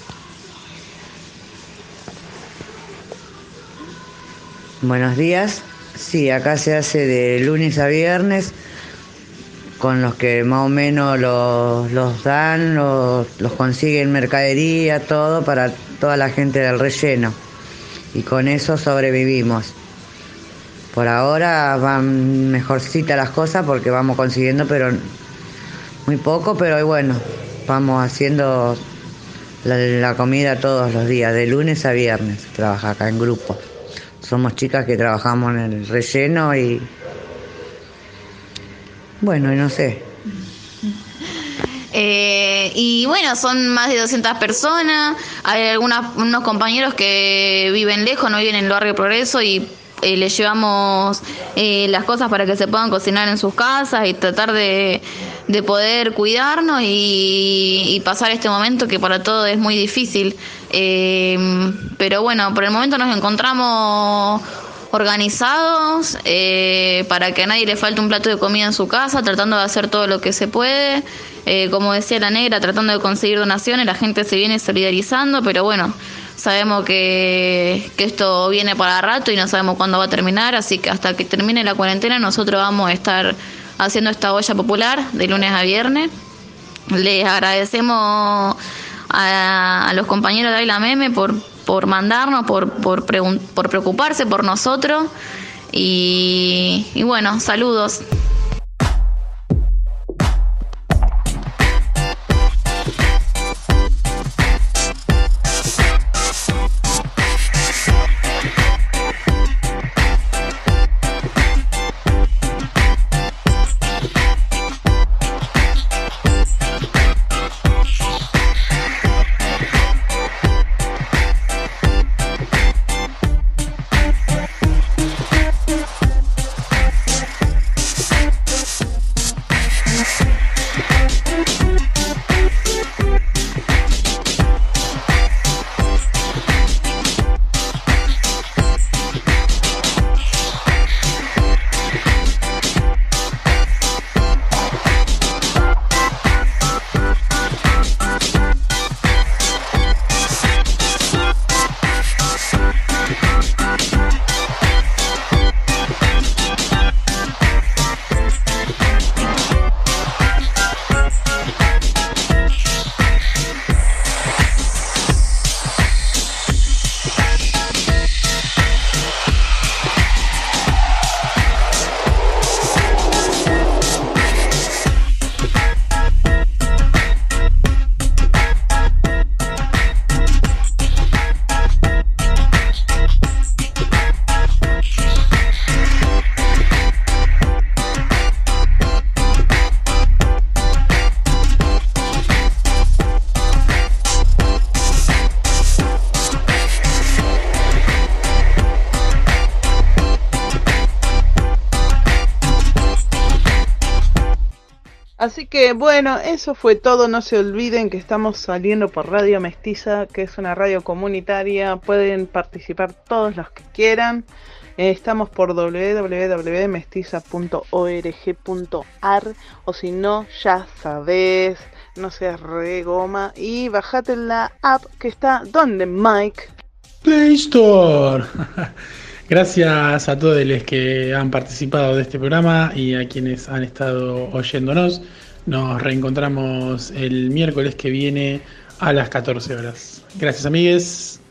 Speaker 17: Buenos días. Sí, acá se hace de lunes a viernes, con los que más o menos los dan, los consiguen mercadería, todo para toda la gente del relleno. Y con eso sobrevivimos. Por ahora van mejorcita las cosas porque vamos consiguiendo, pero muy poco, pero bueno, vamos haciendo la comida todos los días, de lunes a viernes, trabaja acá en grupo. Somos chicas que trabajamos en el relleno y bueno, y no sé.
Speaker 16: Y bueno, son más de 200 personas. Hay unos compañeros que viven lejos, no viven en el barrio Progreso, y les llevamos las cosas para que se puedan cocinar en sus casas y tratar de poder cuidarnos y pasar este momento que para todos es muy difícil. Pero bueno, por el momento nos encontramos organizados para que a nadie le falte un plato de comida en su casa, tratando de hacer todo lo que se puede. Como decía la negra, tratando de conseguir donaciones, la gente se viene solidarizando, pero bueno, sabemos que esto viene para rato y no sabemos cuándo va a terminar, así que hasta que termine la cuarentena nosotros vamos a estar haciendo esta olla popular de lunes a viernes. Les agradecemos a los compañeros de Ayla Meme por mandarnos, por preocuparse por nosotros y bueno, saludos.
Speaker 2: Así que bueno, eso fue todo. No se olviden que estamos saliendo por Radio Mestiza, que es una radio comunitaria. Pueden participar todos los que quieran. Estamos por www.mestiza.org.ar, o si no, ya sabes, no seas re goma y bajate la app que está ¿dónde, Mike?
Speaker 1: Play Store. Gracias a todos los que han participado de este programa y a quienes han estado oyéndonos. Nos reencontramos el miércoles que viene a las 14 horas. Gracias, amigues.